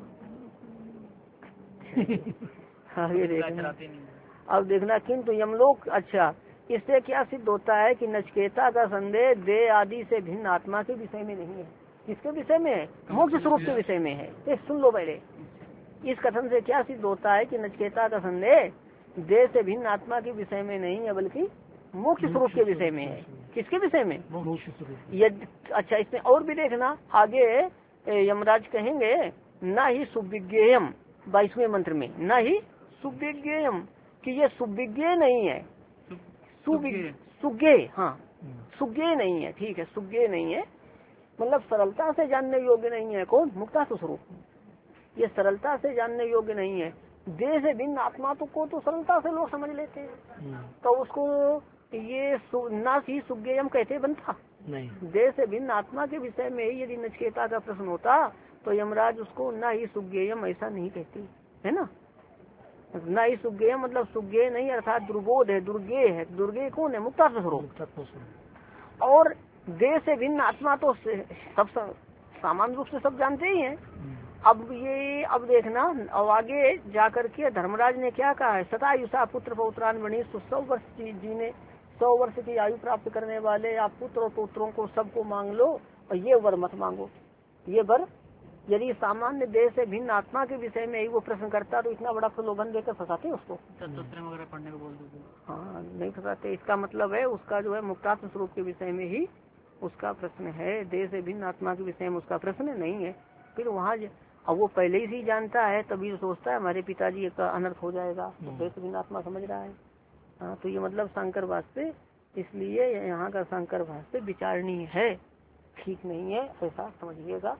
आगे देखना। अब देखना किंतु यमलोक। अच्छा, इससे क्या सिद्ध होता है कि नचिकेता का संदेह देह आदि से भिन्न आत्मा के विषय में नहीं है। किसके विषय में है? मोक्ष स्वरूप के विषय में है। ये सुन लो पहले। इस कथन से क्या सिद्ध होता है कि नचिकेता का संदेह देह से भिन्न आत्मा के विषय में नहीं है, बल्कि मोक्ष स्वरूप के विषय में है। किसके विषय में? यदि अच्छा, इसमें और भी देखना आगे यमराज कहेंगे न ही सुविज्ञेयम, बाईसवें मंत्र में, न ही सुविज्ञेयम, कि ये सुविज्ञेय नहीं है। सुज्ञेय, हाँ सुज्ञेय नहीं है, ठीक है, सुज्ञेय नहीं है, मतलब सरलता से जानने योग्य नहीं है। कौन? मुक्तात्म स्वरूप। ये सरलता से जानने योग्य नहीं है। देह से भिन्न आत्मा तो को तो सरलता से लोग समझ लेते हैं, तो उसको ये ना ही सुज्ञेयम कहते बनता नहीं। देह से भिन्न आत्मा के विषय में ही यदि नचिकेता का प्रश्न होता तो यमराज उसको ना ही सुज्ञेयम ऐसा नहीं कहती है ना। ना ही सुज्ञेय मतलब सुज्ञेय नहीं, अर्थात दुर्बोध है, दुर्गेय है। दुर्गेय कौन है? मुक्तात्म स्वरूप। और देह से भिन्न आत्मा तो सब सामान्य रूप से सब जानते ही हैं। अब ये अब देखना, अब आगे जाकर के धर्मराज ने क्या कहा है? सतायुषा पुत्र पौत्रान बनी, सौ वर्ष जीने सौ वर्ष की आयु प्राप्त करने वाले आप पुत्र और पुत्रों को सबको मांग लो, और ये वर मत मांगो। ये वर यदि सामान्य देह से भिन्न आत्मा के विषय में ही वो प्रश्न करता तो इतना बड़ा प्रलोभन देकर फंसाते उसको? वगैरह पढ़ने को बोल दो। हाँ, नहीं फंसाते। इसका मतलब है उसका जो है मुक्तात्म स्वरूप के विषय में ही उसका प्रश्न है, देह से भिन्न आत्मा के विषय में उसका प्रश्न नहीं है। फिर वहाँ अब वो पहले ही से जानता है, तभी सोचता है हमारे पिताजी का अनर्थ हो जाएगा, तो देह से भिन्न आत्मा समझ रहा है। हाँ, तो ये मतलब शंकर भाष्य, इसलिए यहाँ का शंकर भाष्य विचारणीय है, ठीक नहीं है, ऐसा समझिएगा।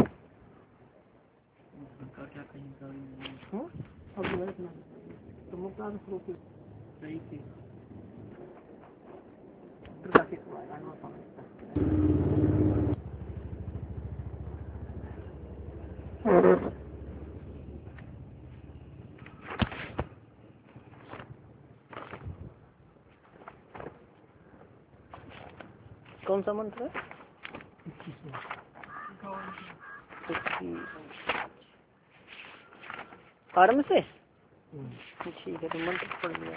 तो मुक्तात्म स्वरूप सही थी प्रकाशित हुआ कौन सा मंत्र है? इक्कीस। आरंभ से ठीक है, तो मंत्र पढ़ लिया।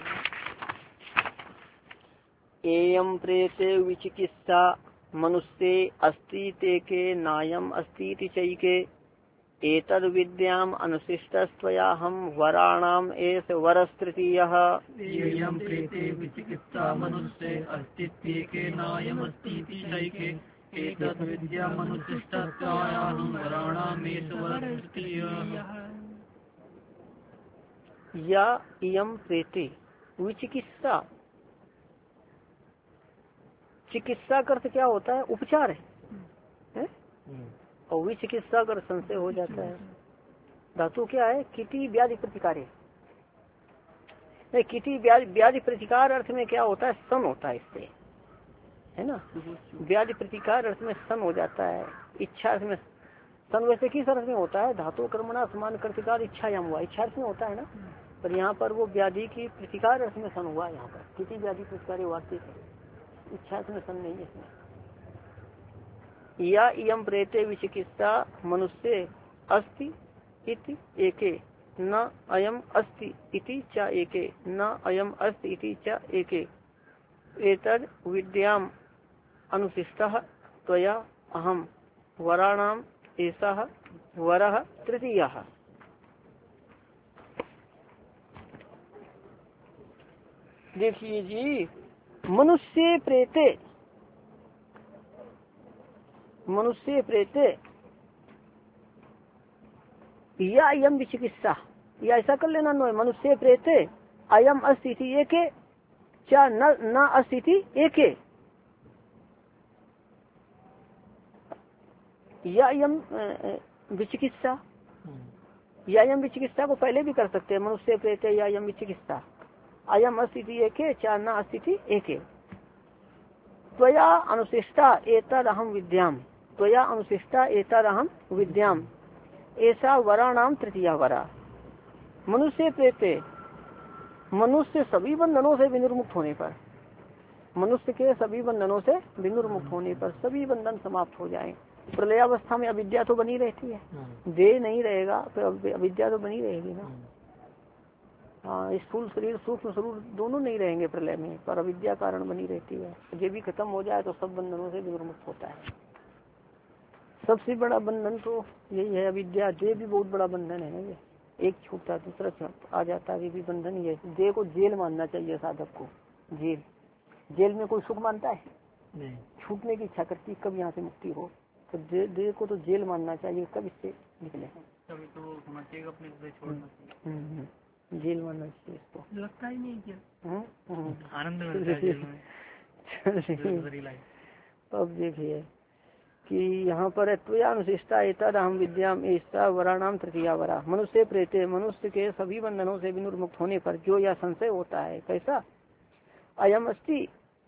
एयं प्रेते विचिकित्सा मनुष्ये अस्ति ते के नायम अस्ति चैके एतद् विद्याम अनुशिष्टस्त्वयाहं वराणाम एष वरस्तृतीयः।
एयं प्रेते विचिकित्सा मनुष्ये अस्ति ते के नायम अस्ति चैके एतद् विद्याम अनुशिष्टस्त्वयाहं वराणाम एष वरस्तृतीयः।
या इयं प्रेते विचिकित्सा, चिकित्सा का अर्थ क्या होता है? उपचार है, है? और विचिकित्सा का संशय हो जाता है। धातु क्या है? किति व्याधि प्रतिकार है। किति व्याधि प्रतिकार अर्थ में क्या होता है? सन होता है इससे, है ना। व्याधि प्रतिकार अर्थ में सन हो जाता है। इच्छा अर्थ में सन वैसे किस अर्थ में होता है? धातु कर्मणा समान कर्तिकार इच्छायाम हुआ, इच्छा अर्थ में होता है ना। पर यहाँ पर वो व्याधि की प्रतिकार अर्थ में सन हुआ। यहाँ पर किति व्याधि प्रतिकार वास्तविक है, इच्छा अर्थ में सन नहीं है इसमें। या इयं प्रेते विचिकित्सा मनुष्य अस्ति इति एके न अयम अस्ति इति च एके न अयम अस्ति इति च एके एतद् विद्याम अनुशिष्टः त्वया अहम वराणाम एषः वरः तृतीयः। देखिए जी, मनुष्य प्रेते, मनुष्य प्रेते या अयम विचिकित्सा, या ऐसा कर लेना नो, मनुष्य प्रेते अयम अस्थिति एके चा न न अस्थिति एके। या अयम विचिकित्सा, या अयम विचिकित्सा को पहले भी कर सकते हैं। मनुष्य प्रेते या अयम विचिकित्सा, अयम अस्थिति एके चा न अस्थिति एके। त्वया अनुशिष्टा एतद् अहम विद्याम, त्वया अनुशिष्टा एतद् अहम विद्याम ऐसा वराणाम तृतीया वरा। मनुष्य प्रेते, मनुष्य सभी बंधनों से विनिर्मुक्त होने पर, मनुष्य के सभी बंधनों से विनिर्मुक्त होने पर सभी बंधन समाप्त हो जाएं। प्रलयावस्था में अविद्या तो बनी रहती है, देह नहीं रहेगा तो अविद्या तो बनी रहेगी ना। हाँ, स्थूल शरीर सूक्ष्म शरीर दोनों नहीं रहेंगे प्रलय में, पर अविद्या कारण बनी रहती है। ये भी खत्म हो जाए तो सब बंधनों से विमुक्त होता है। सबसे बड़ा बंधन तो यही है अविद्या। देह भी बहुत बड़ा बंधन है ना, ये एक छूटता दूसरा आ जाता है, ये भी बंधन ही है। देह को जेल मानना चाहिए साधक को। जेल, जेल में कोई सुख मानता है नहीं, छूटने की इच्छा करती कब यहाँ से मुक्ति हो। तो देह दे को तो जेल मानना चाहिए, कब इससे निकले हैं।
तभी तो होना चाहिए अपने से छोड़ना,
जेल मानना चाहिए इसको।
लगता ही नहीं क्या
आनंद मिलता है जेल में।
अब देखिए कि यहाँ पर त्वया अनुशिष्टा एतद् अहम विद्याम ऐसा वराणाम तृतीया वरा। मनुष्य प्रेते, मनुष्य के सभी बंधनों से विनिर्मुक्त होने पर जो यह संशय होता है, कैसा? अयम अस्ति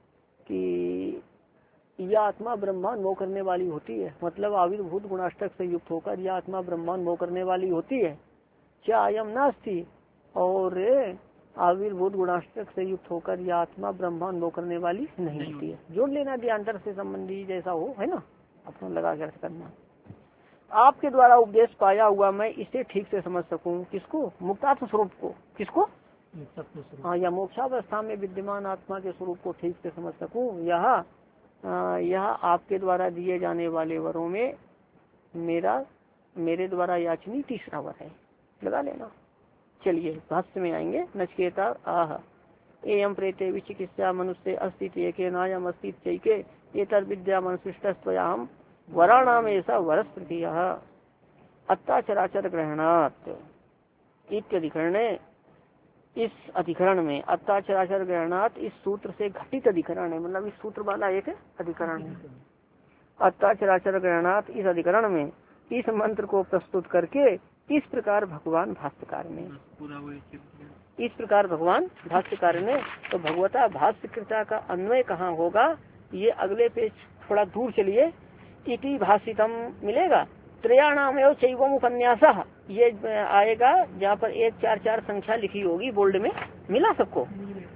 कि यह आत्मा ब्रह्मांड मोह करने वाली होती है, मतलब आविर्भूत गुणाष्टक से युक्त होकर यह आत्मा ब्रह्मांड मोह करने वाली होती है। क्या अयम नास्ति, और आविर्भूत गुणाष्टक से युक्त होकर यह आत्मा ब्रह्मांड मोह करने वाली नहीं होती है। जोड़ लेना देहांतर से संबंधी जैसा हो, है ना, अपना लगा कर करना। आपके द्वारा उपदेश पाया हुआ मैं इसे ठीक से समझ सकूं। किसको? मुक्तात्म स्वरूप को। किसको? हाँ, या मोक्षावस्था में विद्यमान आत्मा के स्वरूप को ठीक से समझ सकूं। यह यह आपके द्वारा दिए जाने वाले वरों में मेरा मेरे द्वारा याचनी तीसरा वर है। लगा लेना। चलिए भाष्य में आएंगे। नचिकेता आह एयं प्रेते विचिकित्सा मनुष्य अस्तित्व एके नायम अस्तित्व चैके एतद् विद्या मनुष्यस्त्वयाहं वराणाम ऐसा वरस तृतीयः अत्ताचराचर ग्रहणात् इत्यधिकरणे। इस अधिकरण में अत्ताचराचर ग्रहणात् इस सूत्र से घटित अधिकरण है, मतलब इस सूत्र वाला एक अधिकरण है। अत्ताचराचर ग्रहणात् इस अधिकरण में इस मंत्र को प्रस्तुत करके इस प्रकार भगवान भाष्यकार ने इस प्रकार भगवान भाष्यकार ने तो भगवता भाष्यकृता का अन्वय कहाँ होगा? ये अगले पेज थोड़ा दूर चलिए। इति भाषितम मिलेगा। त्रयाणाम एवं चैवम उपन्यासः ये आएगा, जहाँ पर एक चार चार संख्या लिखी होगी बोल्ड में। मिला सबको?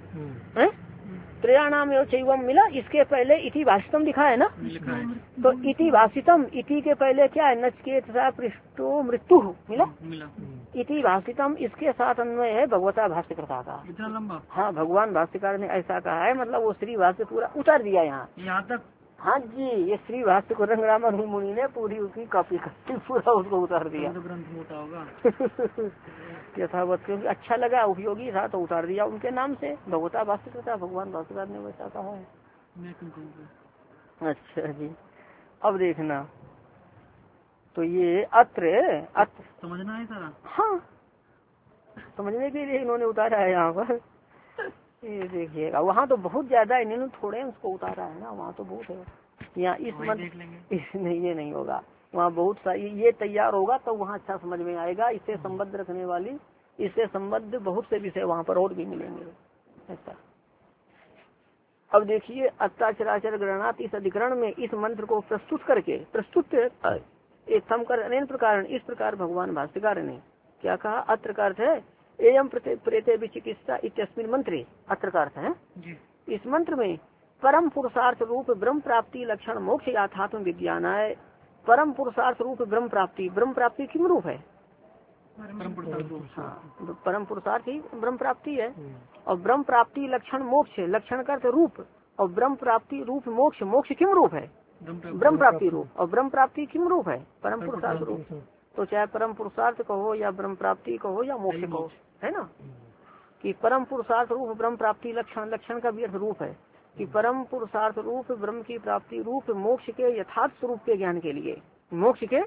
त्रयाणाम एवं चैवम मिला। इसके पहले इति भाषितम लिखा है ना, तो इति भाषितम, इति के पहले क्या है? नचिकेता पृष्ठो मृत्यु मिला, इति भाषितम, इसके साथ अन्वय है भगवता भाष्यकृता का।
इतना लंबा?
हाँ, भगवान भाष्यकार ने ऐसा कहा है, मतलब वो श्री भाष्य पूरा उतार दिया यहाँ
यहाँ तक।
हाँ जी, ये श्री भाष्य को रंगरामन मुनि ने पूरी उसकी कॉपी करके पूरा उसको उतार दिया।
तो ग्रंथ मोटा होगा
यथावत, क्योंकि अच्छा लगा, उपयोगी था तो उतार दिया उनके नाम से। भगवता भाष्यकृता, भगवान भाष्यकार ने वैसा कहा है।
मैं क्यों कहूँगा।
अच्छा जी, अब देखना तो ये अत्र अत्र
समझना है सारा।
हाँ, समझने के लिए इन्होंने उतारा है यहाँ पर। ये देखिएगा, वहाँ तो बहुत ज्यादा है, इन्होंने थोड़े उसको उतारा है ना, वहाँ तो बहुत है। यहाँ इस मत
देख लेंगे।
इस नहीं, ये नहीं होगा, वहाँ बहुत सारी, ये तैयार होगा तो वहाँ अच्छा समझ में आएगा। इससे संबद्ध रखने वाली, इससे संबद्ध बहुत से विषय वहाँ पर और भी मिलेंगे। ऐसा अब देखिए, अत्याचराचर ग्रहणात, इस अधिकरण में इस मंत्र को प्रस्तुत करके, प्रस्तुत एकम कर अनेन प्रकार, इस प्रकार भगवान भाष्यकार ने क्या कहा। अत्र का अर्थ है एयम प्रेते विचिकित्सा इत्यस्मिन मंत्रे, अत्र का अर्थ है इस मंत्र में परम पुरुषार्थ रूप ब्रह्म प्राप्ति लक्षण मोक्ष याथात्म विज्ञान है। परम पुरुषार्थ रूप ब्रह्म प्राप्ति, ब्रह्म प्राप्ति किम रूप है?
परम पुरुषार्थ।
हाँ, परम पुरुषार्थ ही ब्रह्म प्राप्ति है। और ब्रह्म प्राप्ति लक्षण मोक्ष, लक्षण का अर्थ रूप, और ब्रह्म प्राप्ति रूप मोक्ष, मोक्ष किम रूप है? ब्रह्म प्राप्ति रूप। और ब्रह्म प्राप्ति किम रूप है? परम पुरुषार्थ रूप। तो चाहे परम पुरुषार्थ कहो या ब्रह्म प्राप्ति कहो या मोक्ष कहो, है ना, कि परम पुरुषार्थ रूप ब्रह्म प्राप्ति लक्षण, लक्षण का भी अर्थ रूप है कि परम पुरुषार्थ रूप ब्रह्म की प्राप्ति रूप मोक्ष के यथार्थ स्वरूप के ज्ञान के लिए, मोक्ष के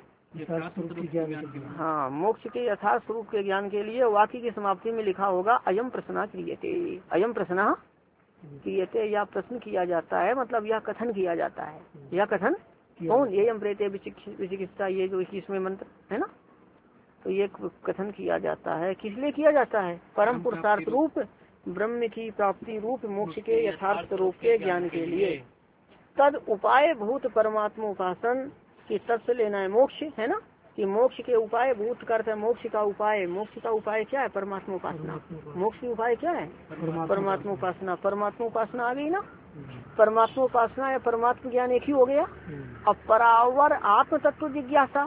हाँ मोक्ष के यथार्थ स्वरूप के ज्ञान के लिए वाक्य की समाप्ति में लिखा होगा अयम प्रश्न क्रियते, अयम प्रश्न क्रियते, या प्रश्न किया जाता है, मतलब यह कथन किया जाता है। यह कथन कौन? ये यम प्रेते विचिकित्सा, ये जो इक्कीसवें मंत्र है ना, तो ये कथन किया जाता है। किस लिए किया जाता है? परम पुरुषार्थ रूप ब्रह्म की प्राप्ति रूप मोक्ष के यथार्थ स्वरूप के ज्ञान के लिए। तद उपाय भूत परमात्मा उपासन की तद से लेना है मोक्ष, है ना, कि मोक्ष के उपाय भूत करते हैं, मोक्ष का उपाय, मोक्ष का उपाय क्या है? परमात्मा उपासना। मोक्ष की उपाय क्या है? परमात्मा उपासना। परमात्मा उपासना आ गई ना, परमात्मा उपासना या परमात्मा ज्ञान एक ही हो गया। अब परावर आत्म तत्व जिज्ञासा,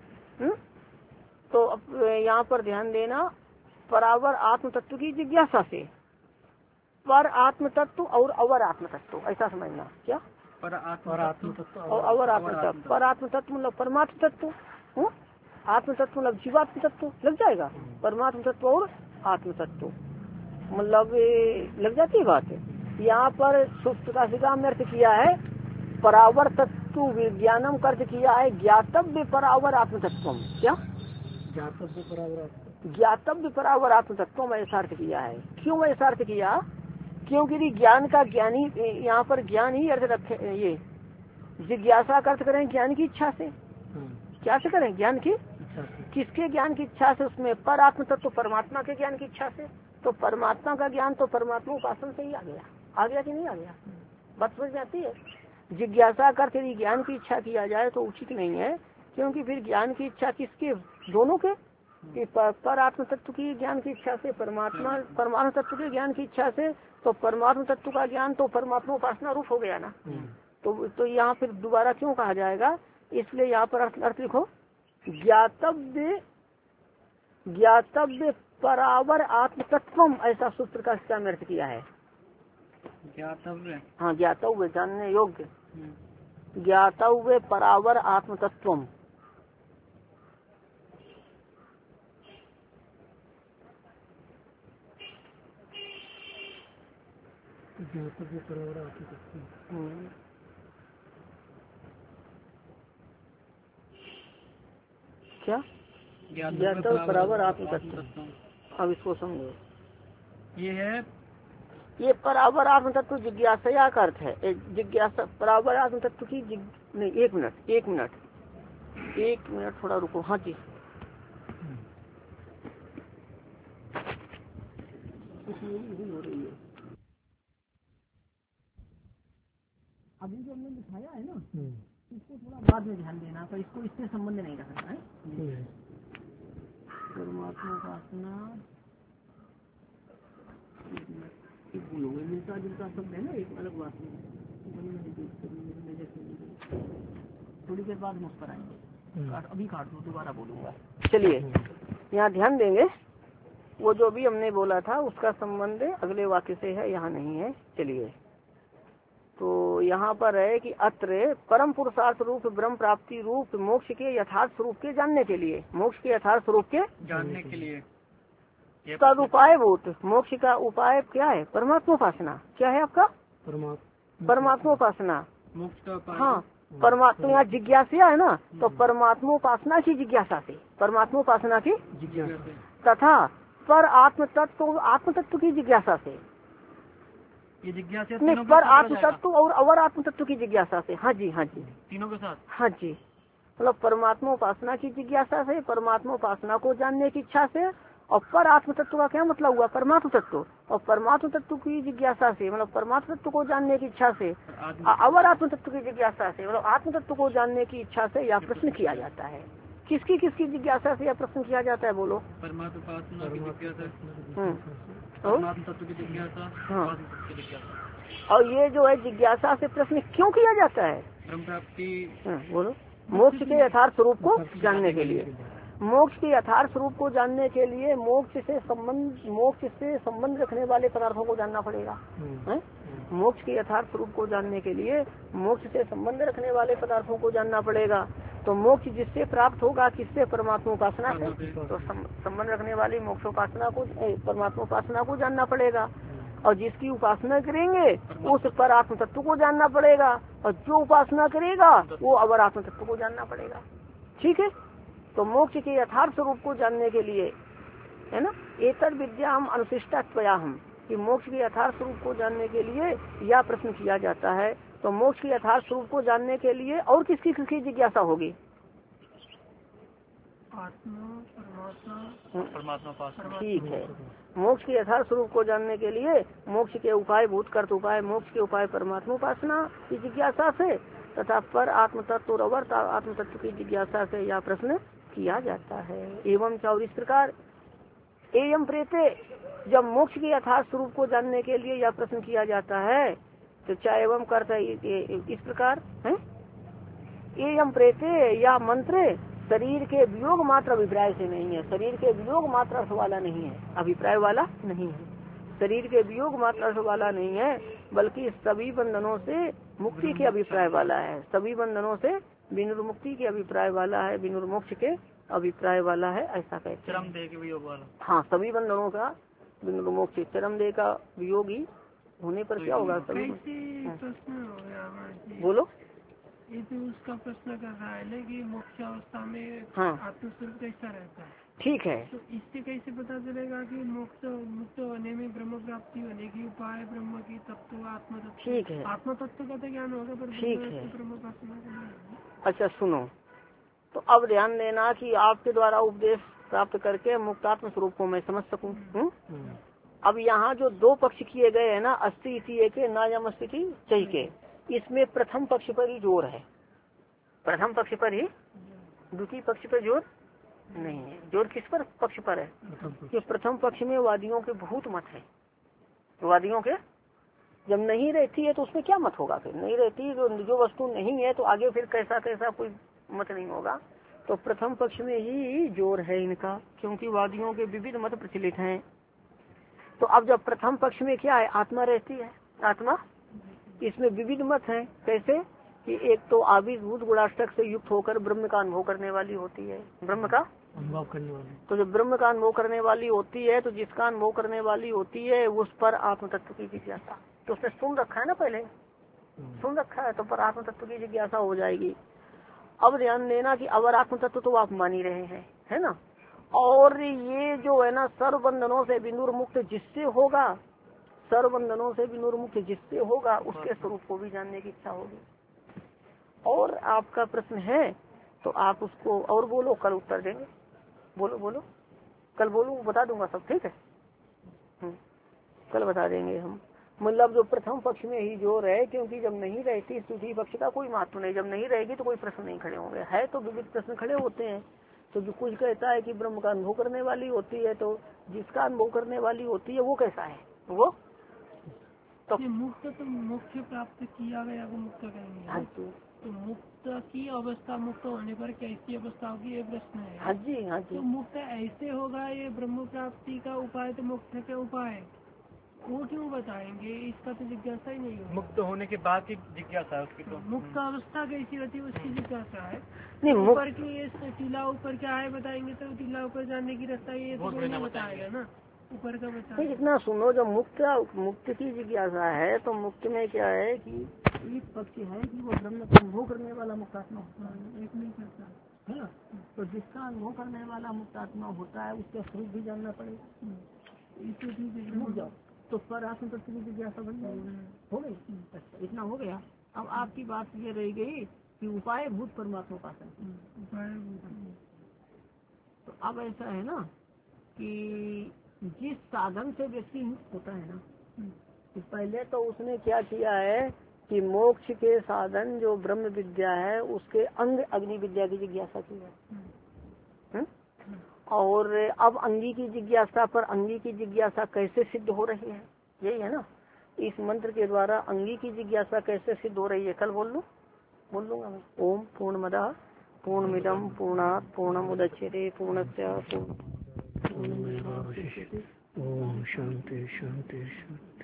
तो अब यहाँ पर ध्यान देना, परावर आत्म तत्व की जिज्ञासा से, पर आत्म तत्व और अवर आत्म तत्व, ऐसा समझना। क्या?
पर आत्म तत्व
और अवर आत्म तत्व। पर आत्म तत्व मतलब परमात्म तत्व, आत्म तत्व मतलब जीवात्म तत्व, लग जाएगा। परमात्म तत्व और आत्म तत्व मतलब लग जाती है बात। यहाँ पर सुप्तकाशिका में अर्थ किया है परावर तत्व विज्ञानम का अर्थ किया है ज्ञातव्य परावर आत्म तत्व। क्या?
ज्ञातव्य परावर,
ज्ञातव्य परावर आत्म तत्व में ऐसा अर्थ किया है। क्यों ऐसा अर्थ किया? क्योंकि ज्ञान का ज्ञानी, यहाँ पर ज्ञान ही अर्थ रखे। ये जिज्ञासा का अर्थ करें ज्ञान की इच्छा से, क्या से करें? ज्ञान की इच्छा से। किसके ज्ञान की इच्छा से? उसमें पर आत्म तत्व परमात्मा के ज्ञान की इच्छा से। तो परमात्मा का ज्ञान तो परमात्मा उपासन से ही आ गया। आ गया कि नहीं आ गया? बात समझ में आती है? जिज्ञासा का अर्थ यदि ज्ञान की इच्छा किया जाए तो उचित नहीं है, क्योंकि फिर ज्ञान की इच्छा किसके? दोनों के, कि पर आत्म तत्व की ज्ञान की इच्छा से, परमात्मा परमात्मा तत्व के ज्ञान की इच्छा से। तो परमात्मा तत्व का ज्ञान तो परमात्मा उपासना रूप हो गया ना। तो तो यहाँ फिर दोबारा क्यों कहा जाएगा? इसलिए यहाँ पर अर्थ, अर्थ लिखो ज्ञातव्य, ज्ञातव्य परावर आत्म तत्वम, ऐसा सूत्र का इसका अर्थ किया है।
ज्ञातव्य,
हाँ ज्ञातव्य, जानने योग्य, ज्ञातव्य परावर आत्म तत्वम।
ज्ञातव्य परावर आत्म तत्व,
क्या? ज्ञातव्य परावर आत्म तत्व। अब इसको समझो,
ये है
ये परावर आत्म तत्व जिज्ञासा का अर्थ है। जिज्ञासा परावर आत्म तत्व की जिग... नहीं, एक मिनट एक मिनट एक मिनट थोड़ा रुको। हाँ जी, हो रही है अभी जो हमने दिखाया है ना, इसको थोड़ा बाद में ध्यान देना, पर इसको इससे संबंध नहीं रखना है। परमात्मा उपासना मिलता जुलता शब्द है ना, एक अलग बात नहीं। थोड़ी देर बाद मुझ पर आएंगे, अभी काट दो, दोबारा बोलूंगा। चलिए। यहाँ ध्यान देंगे, वो जो भी हमने बोला था उसका संबंध अगले वाक्य से है, यहाँ नहीं है। चलिए, तो यहाँ पर है कि अत्र परम पुरुषार्थ रूप ब्रह्म प्राप्ति रूप मोक्ष के यथार्थ स्वरूप के जानने के लिए, मोक्ष के यथार्थ स्वरूप के
जानने के लिए
तद उपाय भूत, मोक्ष का उपाय क्या है? परमात्मोपासना। क्या है आपका? परमात्मोपासना।
मोक्ष का उपाय।
हाँ, परमात्मा, यहाँ जिज्ञासा है ना, तो परमात्मोपासना की जिज्ञासा से, परमात्मोपासना की जिज्ञासा तथा पर आत्म तत्व, आत्म तत्व की जिज्ञासा से,
ये जिज्ञासा
नहीं, पर आत्म तत्व और अवर आत्म तत्व की जिज्ञासा से। हाँ जी, हाँ जी,
तीनों के साथ।
हाँ जी, मतलब परमात्मा उपासना की जिज्ञासा से, परमात्मा उपासना को जानने की इच्छा से, और पर आत्म तत्व का क्या मतलब हुआ? परमात्म तत्व, और परमात्म तत्व की जिज्ञासा से मतलब परमात्म तत्व को जानने की इच्छा से, अवर आत्म तत्व की जिज्ञासा से मतलब आत्म तत्व को जानने की इच्छा से यह प्रश्न किया जाता है। किसकी किसकी जिज्ञासा से यह प्रश्न किया जाता है? बोलो।
परमात्मा उपासना की जिज्ञासा,
परमात्म
तत्व की जिज्ञासा।
हाँ, और ये जो है जिज्ञासा से प्रश्न क्यों किया जाता है?
ब्रह्म प्राप्ति।
बोलो। मोक्ष के यथार्थ स्वरूप को जानने के लिए, मोक्ष के यथार्थ स्वरूप को जानने के लिए मोक्ष से संबंध, मोक्ष से संबंध रखने वाले पदार्थों को जानना पड़ेगा। है? मोक्ष के यथार्थ स्वरूप को जानने के लिए मोक्ष से संबंध रखने वाले पदार्थों को जानना पड़ेगा। तो मोक्ष जिससे प्राप्त होगा, किससे? परमात्मा उपासना से। तो संबंध रखने वाली मोक्षोपासना को, परमात्मा उपासना को जानना पड़ेगा, और जिसकी उपासना करेंगे उस पर आत्म तत्व को जानना पड़ेगा, और जो उपासना करेगा वो अवर आत्म तत्व को जानना पड़ेगा। ठीक है, तो मोक्ष के यथार्थ स्वरूप को जानने के लिए, है ना, एतर विद्या हम अनुशिष्टा त्वया हम, कि मोक्ष के यथार्थ स्वरूप को जानने के लिए यह प्रश्न किया जाता है। तो मोक्ष के यथार्थ स्वरूप को जानने के लिए और किसकी किसकी जिज्ञासा होगी?
आत्मा, परमात्मा, परमात्मा।
ठीक है, मोक्ष के यथार्थ स्वरूप को जानने के लिए मोक्ष के उपाय भूत कर्त उपाय, मोक्ष के उपाय परमात्मा उपासना की जिज्ञासा से तथा पर आत्म तत्व और अवर आत्म तत्व की जिज्ञासा से यह प्रश्न किया जाता है। एवं और इस प्रकार एवं प्रेते, जब मोक्ष के यथार्थ स्वरूप को जानने के लिए यह प्रश्न किया जाता है तो चाहे एवं करता इस प्रकार है। एवं प्रेते या मंत्र शरीर के वियोग मात्र अभिप्राय से नहीं है, शरीर के वियोग मात्र अर्थ वाला नहीं है, अभिप्राय वाला नहीं है, शरीर के वियोग मात्र अर्थ वाला नहीं है, बल्कि सभी बंधनों से मुक्ति के अभिप्राय वाला है, सभी बंधनों से विनुर्मुक्ति के अभिप्राय वाला है, विनुर्मोक्ष के अभिप्राय वाला है, ऐसा कहते हैं।
चरम देह के वियोग वाला।
हाँ, सभी बंधनों का विनुर्मोक्ष, चरम देह का वियोगी होने पर क्या होगा? सभी
प्रश्न हो गया।
बोलो।
ये तो उसका प्रश्न कर रहा है कि मोक्ष अवस्था में
हाँ,
आत्मस्वरूप कैसा रहता है?
ठीक है,
तो इससे कैसे पता चलेगा कि मोक्ष मुक्त होने में ब्रह्म प्राप्ति होने की उपाय ब्रह्म की तत्व आत्म तत्व? ठीक है, आत्म तत्व का तो ज्ञान होगा, पर
ठीक है।
ब्रह्म।
अच्छा सुनो, तो अब ध्यान देना कि आपके द्वारा उपदेश प्राप्त करके मुक्तात्म स्वरूप को मैं समझ सकूं। अब यहाँ जो दो पक्ष किए गए हैं ना, अस्ति इति एक नायम अस्ति चई के, इसमें प्रथम पक्ष पर ही जोर है, प्रथम पक्ष पर ही, द्वितीय पक्ष पर जोर नहीं है। जोर किस पर पक्ष पर है? कि प्रथम पक्ष में वादियों के बहुत मत है, वादियों के जब नहीं रहती है तो उसमें क्या मत होगा? फिर नहीं रहती जो, जो वस्तु नहीं है तो आगे फिर कैसा कैसा कोई मत नहीं होगा। तो प्रथम पक्ष में ही जोर है इनका, क्योंकि वादियों के विविध मत प्रचलित हैं। तो अब जब प्रथम पक्ष में क्या है? आत्मा रहती है, आत्मा, इसमें विविध मत है। कैसे? कि एक तो आविर्भूत गुणाष्टक से युक्त होकर ब्रह्म का अनुभव करने वाली होती है, ब्रह्म का अनुभव करने वाली। तो जब ब्रह्म का अनुभव करने वाली होती है तो जिसका अनुभव करने वाली होती है उस पर आत्म तत्व की जिज्ञासा, तो उसने सुन रखा है ना, पहले सुन रखा है, तो पर आत्म तत्व की जिज्ञासा हो जाएगी। अब ध्यान देना कि अवर आत्म तत्व तो आप मान ही रहे हैं, है ना। और ये जो है ना, सर्व बंधनों से विनुर्मुक्त जिससे होगा, सर्व बंधनों से विनुर्मुक्त जिससे होगा उसके स्वरूप को भी जानने की इच्छा होगी। और आपका प्रश्न है तो आप उसको और बोलो, कल उत्तर देंगे। बोलो बोलो, कल बोलो, बता दूंगा सब, ठीक है। कल बता देंगे हम। मतलब जो प्रथम पक्ष में ही जोर है, क्योंकि जब नहीं रहती द्वितीय पक्ष का कोई महत्व नहीं, जब नहीं रहेगी तो कोई प्रश्न नहीं खड़े होंगे। है तो विविध प्रश्न खड़े होते हैं। तो जो कुछ कहता है कि ब्रह्म का अनुभव करने वाली होती है, तो जिसका अनुभव करने वाली होती है वो कैसा है? वो तो
मुक्त तो मोक्ष प्राप्त किया गया वो मुक्त करेंगे।
हाँ जी,
तो मुक्त की अवस्था, मुक्त होने पर कैसी अवस्था होगी ये प्रश्न है।
हाँ जी हाँ जी।
तो मुक्त ऐसे होगा, ये ब्रह्म प्राप्ति का उपाय तो मोक्ष के उपाय, वो क्यों बताएंगे, इसका तो जिज्ञासा ही नहीं होगा।
मुक्त होने के बाद की जिज्ञासा है उसकी तो।
मुक्त अवस्था कैसी होती है उसकी जिज्ञासा है।
नहीं,
तो
मुक्त
ऊपर की ये टीला ऊपर क्या है बताएंगे, तो टीला ऊपर जाने की रास्ता ये तो कोई नहीं बताएगा ना, ऊपर का
नहीं,
बताएगा।
इतना सुनो, जो मुक्त मुक्त की जिज्ञासा है तो मुक्त में क्या है कि एक पक्ष है कि वो ब्रह्म का अनुभव करने वाला मुक्तात्मा होता है, एक नहीं करता है ना। तो जिसका अनुभव करने वाला मुक्तात्मा होता है उसका स्वरूप भी जानना पड़ेगा।
इसको ठीक है,
रुक जाओ, तो पर आत्म तत्व की जिज्ञासा बन जाएगी, हो गई। अच्छा, इतना हो गया। अब आपकी बात ये रह गई कि उपाय भूत परमात्मा उपासन। तो अब ऐसा है ना कि जिस साधन से व्यक्ति मुक्त होता है ना, तो पहले तो उसने क्या किया है कि मोक्ष के साधन जो ब्रह्म विद्या है उसके अंग अग्नि विद्या की जिज्ञासा की है। हुँ? और अब अंगी की जिज्ञासा पर अंगी की जिज्ञासा कैसे सिद्ध हो रही है, यही है ना। इस मंत्र के द्वारा अंगी की जिज्ञासा कैसे सिद्ध हो रही है, कल बोल लूँ बोल लूंगा मैं। ओम पूर्णमदः पूर्णमिदं पूर्णात् पूर्णमुदच्यते पूर्णस्य पूर्ण। ओम शांति शांति शांति।